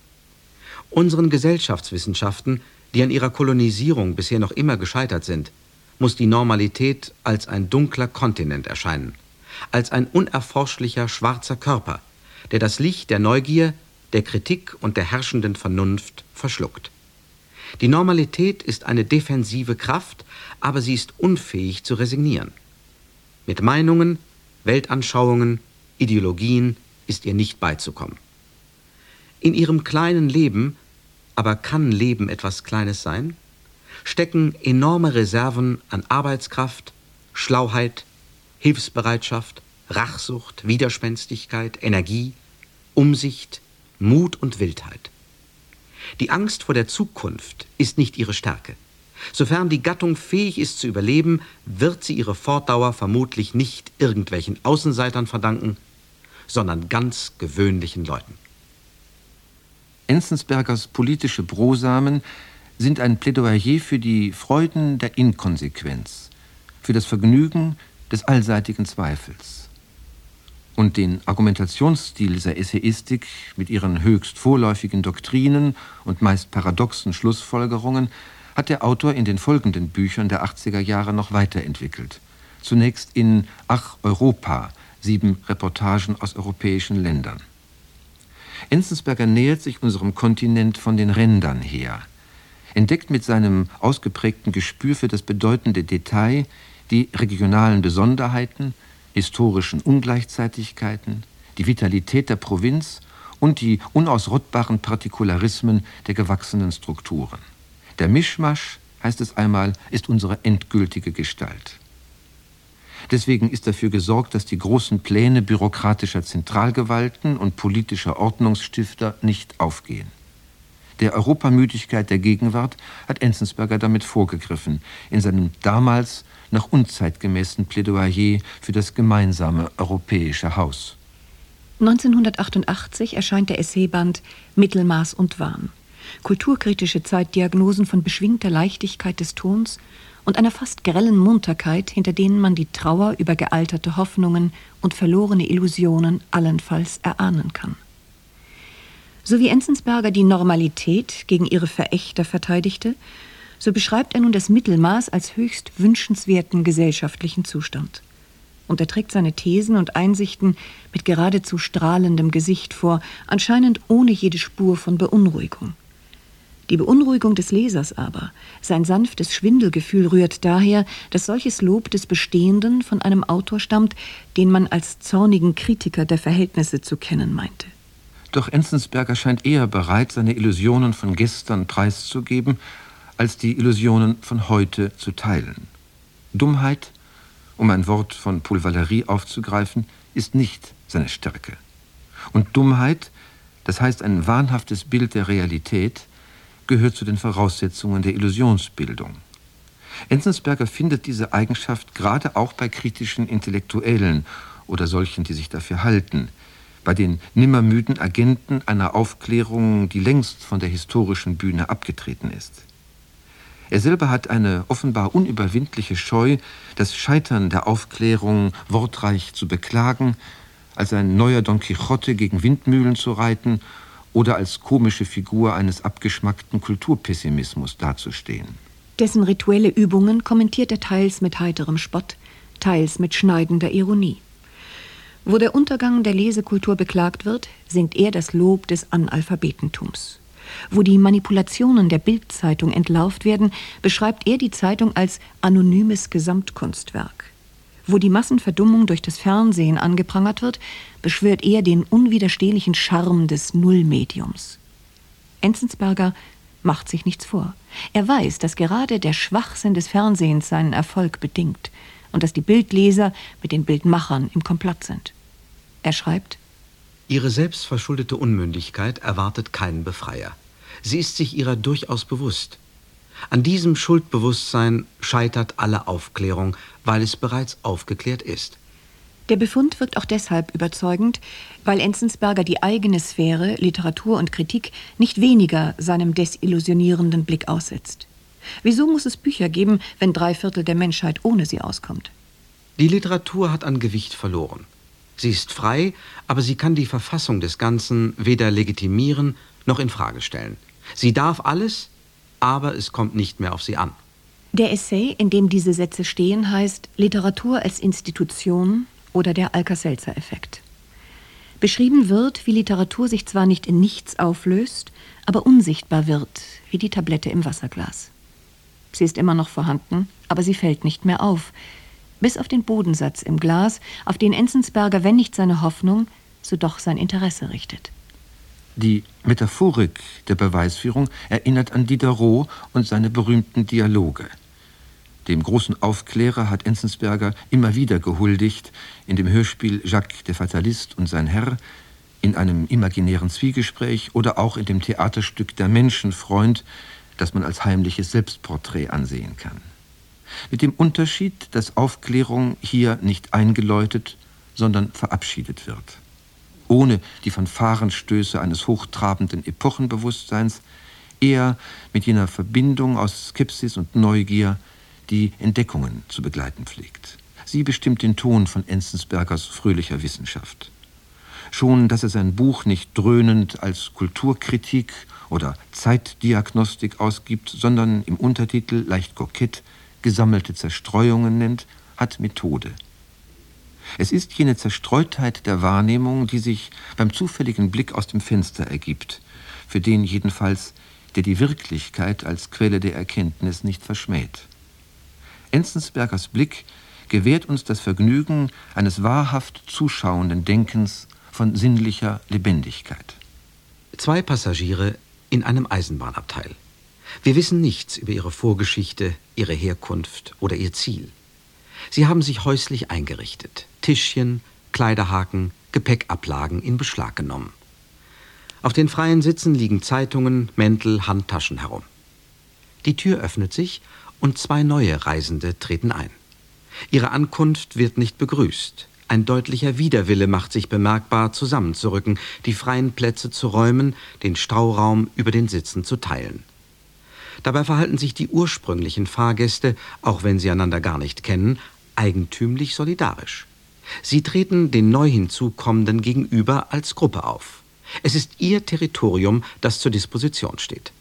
Unseren Gesellschaftswissenschaften, die an ihrer Kolonisierung bisher noch immer gescheitert sind, muss die Normalität als ein dunkler Kontinent erscheinen, als ein unerforschlicher schwarzer Körper, der das Licht der Neugier, der Kritik und der herrschenden Vernunft verschluckt. Die Normalität ist eine defensive Kraft, aber sie ist unfähig zu resignieren. Mit Meinungen, Weltanschauungen, Ideologien ist ihr nicht beizukommen. In ihrem kleinen Leben, aber kann Leben etwas Kleines sein, stecken enorme Reserven an Arbeitskraft, Schlauheit, Hilfsbereitschaft, Rachsucht, Widerspenstigkeit, Energie, Umsicht, Mut und Wildheit. Die Angst vor der Zukunft ist nicht ihre Stärke. Sofern die Gattung fähig ist zu überleben, wird sie ihre Fortdauer vermutlich nicht irgendwelchen Außenseitern verdanken, sondern ganz gewöhnlichen Leuten. Enzensbergers politische Brosamen sind ein Plädoyer für die Freuden der Inkonsequenz, für das Vergnügen des allseitigen Zweifels. Und den Argumentationsstil dieser Essayistik mit ihren höchst vorläufigen Doktrinen und meist paradoxen Schlussfolgerungen hat der Autor in den folgenden Büchern der 80er Jahre noch weiterentwickelt. Zunächst in Ach Europa, 7 Reportagen aus europäischen Ländern. Enzensberger nähert sich unserem Kontinent von den Rändern her, entdeckt mit seinem ausgeprägten Gespür für das bedeutende Detail die regionalen Besonderheiten, historischen Ungleichzeitigkeiten, die Vitalität der Provinz und die unausrottbaren Partikularismen der gewachsenen Strukturen. Der Mischmasch, heißt es einmal, ist unsere endgültige Gestalt. Deswegen ist dafür gesorgt, dass die großen Pläne bürokratischer Zentralgewalten und politischer Ordnungsstifter nicht aufgehen. Der Europamüdigkeit der Gegenwart hat Enzensberger damit vorgegriffen, in seinem damals noch unzeitgemäßen Plädoyer für das gemeinsame europäische Haus. 1988 erscheint der Essayband Mittelmaß und Wahn. Kulturkritische Zeitdiagnosen von beschwingter Leichtigkeit des Tons und einer fast grellen Munterkeit, hinter denen man die Trauer über gealterte Hoffnungen und verlorene Illusionen allenfalls erahnen kann. So wie Enzensberger die Normalität gegen ihre Verächter verteidigte, so beschreibt er nun das Mittelmaß als höchst wünschenswerten gesellschaftlichen Zustand. Und er trägt seine Thesen und Einsichten mit geradezu strahlendem Gesicht vor, anscheinend ohne jede Spur von Beunruhigung. Die Beunruhigung des Lesers aber, sein sanftes Schwindelgefühl rührt daher, dass solches Lob des Bestehenden von einem Autor stammt, den man als zornigen Kritiker der Verhältnisse zu kennen meinte. Doch Enzensberger scheint eher bereit, seine Illusionen von gestern preiszugeben, als die Illusionen von heute zu teilen. Dummheit, um ein Wort von Paul Valéry aufzugreifen, ist nicht seine Stärke. Und Dummheit, das heißt ein wahnhaftes Bild der Realität, gehört zu den Voraussetzungen der Illusionsbildung. Enzensberger findet diese Eigenschaft gerade auch bei kritischen Intellektuellen oder solchen, die sich dafür halten, bei den nimmermüden Agenten einer Aufklärung, die längst von der historischen Bühne abgetreten ist. Er selber hat eine offenbar unüberwindliche Scheu, das Scheitern der Aufklärung wortreich zu beklagen, als ein neuer Don Quixote gegen Windmühlen zu reiten oder als komische Figur eines abgeschmackten Kulturpessimismus dazustehen. Dessen rituelle Übungen kommentiert er teils mit heiterem Spott, teils mit schneidender Ironie. Wo der Untergang der Lesekultur beklagt wird, singt er das Lob des Analphabetentums. Wo die Manipulationen der Bild-Zeitung entlarvt werden, beschreibt er die Zeitung als anonymes Gesamtkunstwerk. Wo die Massenverdummung durch das Fernsehen angeprangert wird, beschwört er den unwiderstehlichen Charme des Nullmediums. Enzensberger macht sich nichts vor. Er weiß, dass gerade der Schwachsinn des Fernsehens seinen Erfolg bedingt und dass die Bildleser mit den Bildmachern im Komplott sind. Er schreibt: Ihre selbstverschuldete Unmündigkeit erwartet keinen Befreier. Sie ist sich ihrer durchaus bewusst. An diesem Schuldbewusstsein scheitert alle Aufklärung, weil es bereits aufgeklärt ist. Der Befund wirkt auch deshalb überzeugend, weil Enzensberger die eigene Sphäre, Literatur und Kritik, nicht weniger seinem desillusionierenden Blick aussetzt. Wieso muss es Bücher geben, wenn 3/4 der Menschheit ohne sie auskommt? Die Literatur hat an Gewicht verloren. Sie ist frei, aber sie kann die Verfassung des Ganzen weder legitimieren noch in Frage stellen. Sie darf alles, aber es kommt nicht mehr auf sie an. Der Essay, in dem diese Sätze stehen, heißt Literatur als Institution oder der Alka-Seltzer-Effekt. Beschrieben wird, wie Literatur sich zwar nicht in nichts auflöst, aber unsichtbar wird, wie die Tablette im Wasserglas. Sie ist immer noch vorhanden, aber sie fällt nicht mehr auf, bis auf den Bodensatz im Glas, auf den Enzensberger, wenn nicht seine Hoffnung, so doch sein Interesse richtet. Die Metaphorik der Beweisführung erinnert an Diderot und seine berühmten Dialoge. Dem großen Aufklärer hat Enzensberger immer wieder gehuldigt, in dem Hörspiel Jacques der Fatalist und sein Herr, in einem imaginären Zwiegespräch oder auch in dem Theaterstück Der Menschenfreund, das man als heimliches Selbstporträt ansehen kann. Mit dem Unterschied, dass Aufklärung hier nicht eingeläutet, sondern verabschiedet wird. Ohne die Fanfarenstöße eines hochtrabenden Epochenbewusstseins, eher mit jener Verbindung aus Skepsis und Neugier, die Entdeckungen zu begleiten pflegt. Sie bestimmt den Ton von Enzensbergers fröhlicher Wissenschaft. Schon, dass er sein Buch nicht dröhnend als Kulturkritik oder Zeitdiagnostik ausgibt, sondern im Untertitel leicht kokett gesammelte Zerstreuungen nennt, hat Methode. Es ist jene Zerstreutheit der Wahrnehmung, die sich beim zufälligen Blick aus dem Fenster ergibt, für den jedenfalls, der die Wirklichkeit als Quelle der Erkenntnis nicht verschmäht. Enzensbergers Blick gewährt uns das Vergnügen eines wahrhaft zuschauenden Denkens von sinnlicher Lebendigkeit. 2 Passagiere in einem Eisenbahnabteil. Wir wissen nichts über ihre Vorgeschichte, ihre Herkunft oder ihr Ziel. Sie haben sich häuslich eingerichtet. Tischchen, Kleiderhaken, Gepäckablagen in Beschlag genommen. Auf den freien Sitzen liegen Zeitungen, Mäntel, Handtaschen herum. Die Tür öffnet sich und 2 neue Reisende treten ein. Ihre Ankunft wird nicht begrüßt. Ein deutlicher Widerwille macht sich bemerkbar, zusammenzurücken, die freien Plätze zu räumen, den Stauraum über den Sitzen zu teilen. Dabei verhalten sich die ursprünglichen Fahrgäste, auch wenn sie einander gar nicht kennen, eigentümlich solidarisch. Sie treten den neu hinzukommenden gegenüber als Gruppe auf. Es ist ihr Territorium, das zur Disposition steht.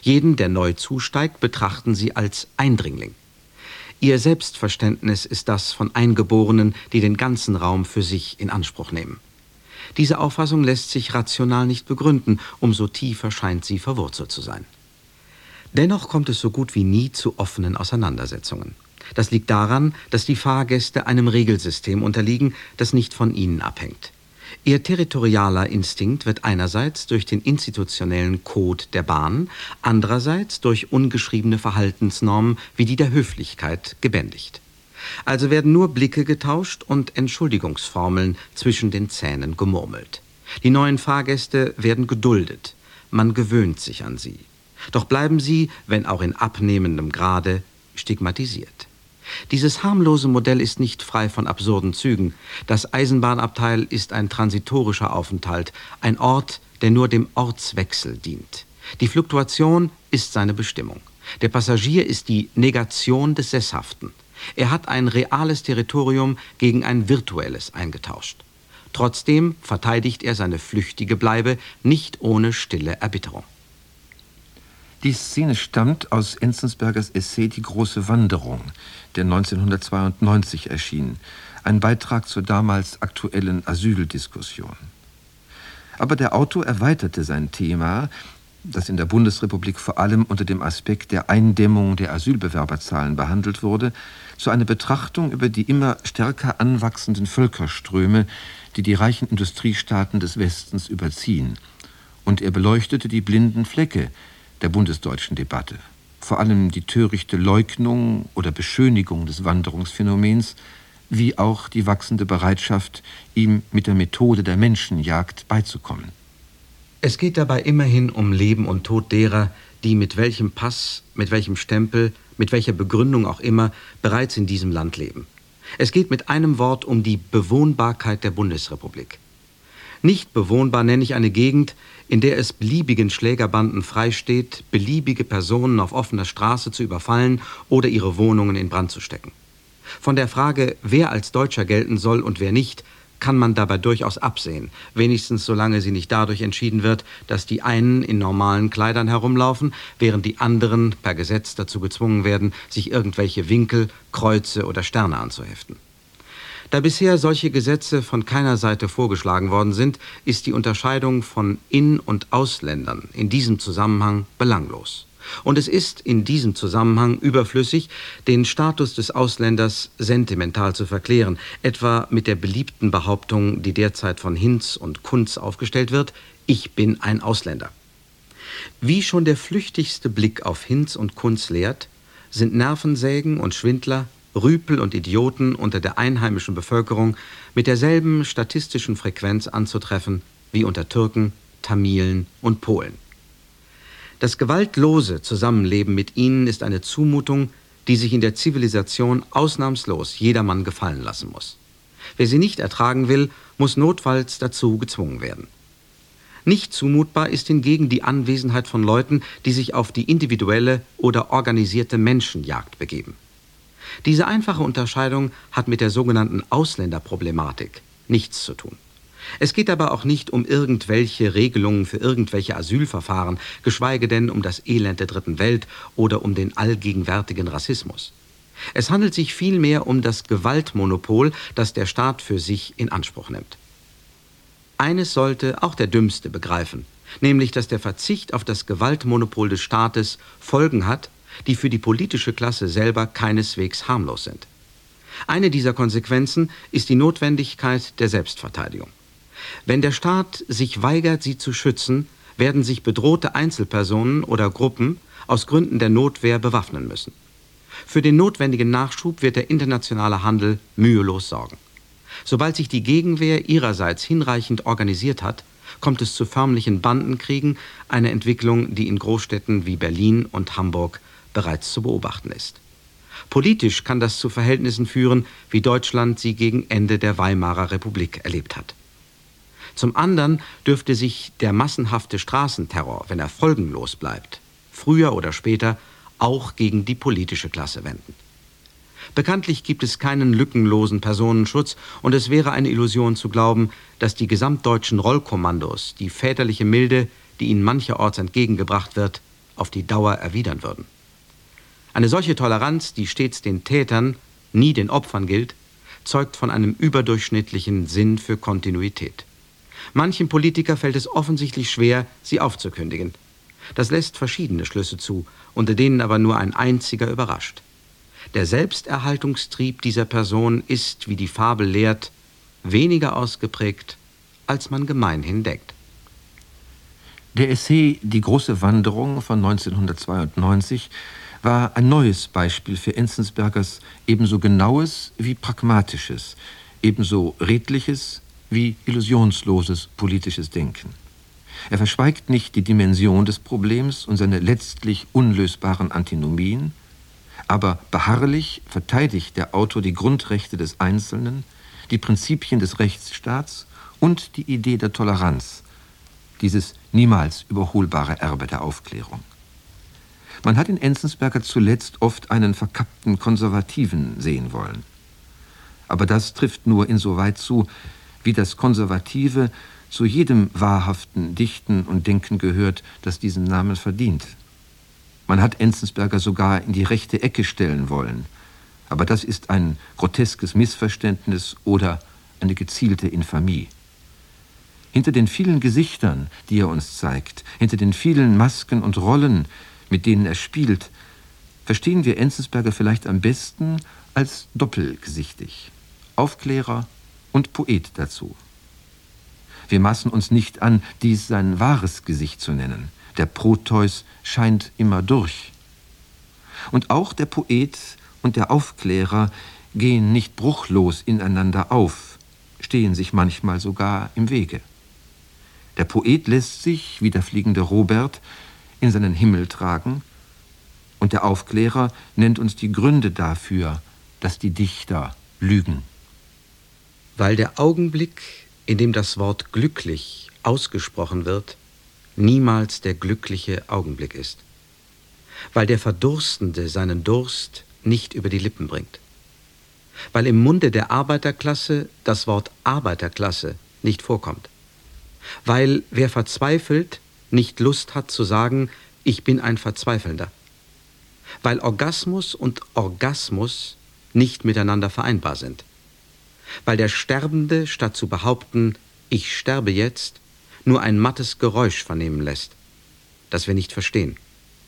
Jeden, der neu zusteigt, betrachten sie als Eindringling. Ihr Selbstverständnis ist das von Eingeborenen, die den ganzen Raum für sich in Anspruch nehmen. Diese Auffassung lässt sich rational nicht begründen, umso tiefer scheint sie verwurzelt zu sein. Dennoch kommt es so gut wie nie zu offenen Auseinandersetzungen. Das liegt daran, dass die Fahrgäste einem Regelsystem unterliegen, das nicht von ihnen abhängt. Ihr territorialer Instinkt wird einerseits durch den institutionellen Code der Bahn, andererseits durch ungeschriebene Verhaltensnormen wie die der Höflichkeit gebändigt. Also werden nur Blicke getauscht und Entschuldigungsformeln zwischen den Zähnen gemurmelt. Die neuen Fahrgäste werden geduldet. Man gewöhnt sich an sie. Doch bleiben sie, wenn auch in abnehmendem Grade, stigmatisiert. Dieses harmlose Modell ist nicht frei von absurden Zügen. Das Eisenbahnabteil ist ein transitorischer Aufenthalt, ein Ort, der nur dem Ortswechsel dient. Die Fluktuation ist seine Bestimmung. Der Passagier ist die Negation des Sesshaften. Er hat ein reales Territorium gegen ein virtuelles eingetauscht. Trotzdem verteidigt er seine flüchtige Bleibe nicht ohne stille Erbitterung. Die Szene stammt aus Enzensbergers Essay »Die große Wanderung«, der 1992 erschien, ein Beitrag zur damals aktuellen Asyldiskussion. Aber der Autor erweiterte sein Thema, das in der Bundesrepublik vor allem unter dem Aspekt der Eindämmung der Asylbewerberzahlen behandelt wurde, zu einer Betrachtung über die immer stärker anwachsenden Völkerströme, die die reichen Industriestaaten des Westens überziehen. Und er beleuchtete die blinden Flecke der bundesdeutschen Debatte, vor allem die törichte Leugnung oder Beschönigung des Wanderungsphänomens, wie auch die wachsende Bereitschaft, ihm mit der Methode der Menschenjagd beizukommen. Es geht dabei immerhin um Leben und Tod derer, die mit welchem Pass, mit welchem Stempel, mit welcher Begründung auch immer bereits in diesem Land leben. Es geht mit einem Wort um die Bewohnbarkeit der Bundesrepublik. Nicht bewohnbar nenne ich eine Gegend, in der es beliebigen Schlägerbanden freisteht, beliebige Personen auf offener Straße zu überfallen oder ihre Wohnungen in Brand zu stecken. Von der Frage, wer als Deutscher gelten soll und wer nicht, kann man dabei durchaus absehen, wenigstens solange sie nicht dadurch entschieden wird, dass die einen in normalen Kleidern herumlaufen, während die anderen per Gesetz dazu gezwungen werden, sich irgendwelche Winkel, Kreuze oder Sterne anzuheften. Da bisher solche Gesetze von keiner Seite vorgeschlagen worden sind, ist die Unterscheidung von In- und Ausländern in diesem Zusammenhang belanglos. Und es ist in diesem Zusammenhang überflüssig, den Status des Ausländers sentimental zu verklären, etwa mit der beliebten Behauptung, die derzeit von Hinz und Kunz aufgestellt wird: Ich bin ein Ausländer. Wie schon der flüchtigste Blick auf Hinz und Kunz lehrt, sind Nervensägen und Schwindler, Rüpel und Idioten unter der einheimischen Bevölkerung mit derselben statistischen Frequenz anzutreffen wie unter Türken, Tamilen und Polen. Das gewaltlose Zusammenleben mit ihnen ist eine Zumutung, die sich in der Zivilisation ausnahmslos jedermann gefallen lassen muss. Wer sie nicht ertragen will, muss notfalls dazu gezwungen werden. Nicht zumutbar ist hingegen die Anwesenheit von Leuten, die sich auf die individuelle oder organisierte Menschenjagd begeben. Diese einfache Unterscheidung hat mit der sogenannten Ausländerproblematik nichts zu tun. Es geht aber auch nicht um irgendwelche Regelungen für irgendwelche Asylverfahren, geschweige denn um das Elend der Dritten Welt oder um den allgegenwärtigen Rassismus. Es handelt sich vielmehr um das Gewaltmonopol, das der Staat für sich in Anspruch nimmt. Eines sollte auch der Dümmste begreifen, nämlich dass der Verzicht auf das Gewaltmonopol des Staates Folgen hat, die für die politische Klasse selber keineswegs harmlos sind. Eine dieser Konsequenzen ist die Notwendigkeit der Selbstverteidigung. Wenn der Staat sich weigert, sie zu schützen, werden sich bedrohte Einzelpersonen oder Gruppen aus Gründen der Notwehr bewaffnen müssen. Für den notwendigen Nachschub wird der internationale Handel mühelos sorgen. Sobald sich die Gegenwehr ihrerseits hinreichend organisiert hat, kommt es zu förmlichen Bandenkriegen, eine Entwicklung, die in Großstädten wie Berlin und Hamburg bereits zu beobachten ist. Politisch kann das zu Verhältnissen führen, wie Deutschland sie gegen Ende der Weimarer Republik erlebt hat. Zum anderen dürfte sich der massenhafte Straßenterror, wenn er folgenlos bleibt, früher oder später auch gegen die politische Klasse wenden. Bekanntlich gibt es keinen lückenlosen Personenschutz und es wäre eine Illusion zu glauben, dass die gesamtdeutschen Rollkommandos die väterliche Milde, die ihnen mancherorts entgegengebracht wird, auf die Dauer erwidern würden. Eine solche Toleranz, die stets den Tätern, nie den Opfern gilt, zeugt von einem überdurchschnittlichen Sinn für Kontinuität. Manchem Politiker fällt es offensichtlich schwer, sie aufzukündigen. Das lässt verschiedene Schlüsse zu, unter denen aber nur ein einziger überrascht. Der Selbsterhaltungstrieb dieser Person ist, wie die Fabel lehrt, weniger ausgeprägt, als man gemeinhin denkt. Der Essay »Die große Wanderung« von 1992 war ein neues Beispiel für Enzensbergers ebenso genaues wie pragmatisches, ebenso redliches wie illusionsloses politisches Denken. Er verschweigt nicht die Dimension des Problems und seine letztlich unlösbaren Antinomien, aber beharrlich verteidigt der Autor die Grundrechte des Einzelnen, die Prinzipien des Rechtsstaats und die Idee der Toleranz, dieses niemals überholbare Erbe der Aufklärung. Man hat in Enzensberger zuletzt oft einen verkappten Konservativen sehen wollen. Aber das trifft nur insoweit zu, wie das Konservative zu jedem wahrhaften Dichten und Denken gehört, das diesen Namen verdient. Man hat Enzensberger sogar in die rechte Ecke stellen wollen. Aber das ist ein groteskes Missverständnis oder eine gezielte Infamie. Hinter den vielen Gesichtern, die er uns zeigt, hinter den vielen Masken und Rollen, mit denen er spielt, verstehen wir Enzensberger vielleicht am besten als doppelgesichtig, Aufklärer und Poet dazu. Wir maßen uns nicht an, dies sein wahres Gesicht zu nennen. Der Proteus scheint immer durch. Und auch der Poet und der Aufklärer gehen nicht bruchlos ineinander auf, stehen sich manchmal sogar im Wege. Der Poet lässt sich, wie der fliegende Robert, in seinen Himmel tragen, und der Aufklärer nennt uns die Gründe dafür, dass die Dichter lügen. Weil der Augenblick, in dem das Wort glücklich ausgesprochen wird, niemals der glückliche Augenblick ist. Weil der Verdurstende seinen Durst nicht über die Lippen bringt. Weil im Munde der Arbeiterklasse das Wort Arbeiterklasse nicht vorkommt. Weil wer verzweifelt, nicht Lust hat zu sagen, ich bin ein Verzweifelnder. Weil Orgasmus und Orgasmus nicht miteinander vereinbar sind. Weil der Sterbende, statt zu behaupten, ich sterbe jetzt, nur ein mattes Geräusch vernehmen lässt, das wir nicht verstehen.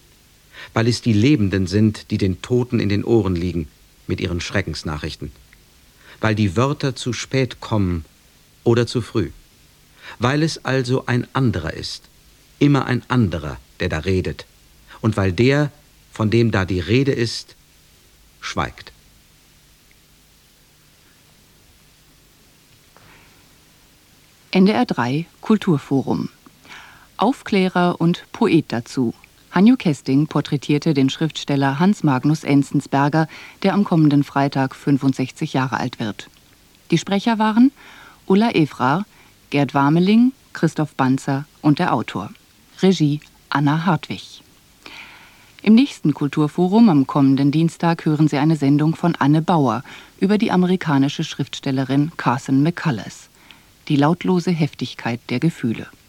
Weil es die Lebenden sind, die den Toten in den Ohren liegen, mit ihren Schreckensnachrichten. Weil die Wörter zu spät kommen oder zu früh. Weil es also ein anderer ist, immer ein anderer, der da redet. Und weil der, von dem da die Rede ist, schweigt. NDR 3 Kulturforum. Aufklärer und Poet dazu. Hanjo Kesting porträtierte den Schriftsteller Hans Magnus Enzensberger, der am kommenden Freitag 65 Jahre alt wird. Die Sprecher waren Ulla Evrar, Gerd Warmeling, Christoph Banzer und der Autor. Regie Anna Hartwig. Im nächsten Kulturforum am kommenden Dienstag hören Sie eine Sendung von Anne Bauer über die amerikanische Schriftstellerin Carson McCullers. Die lautlose Heftigkeit der Gefühle.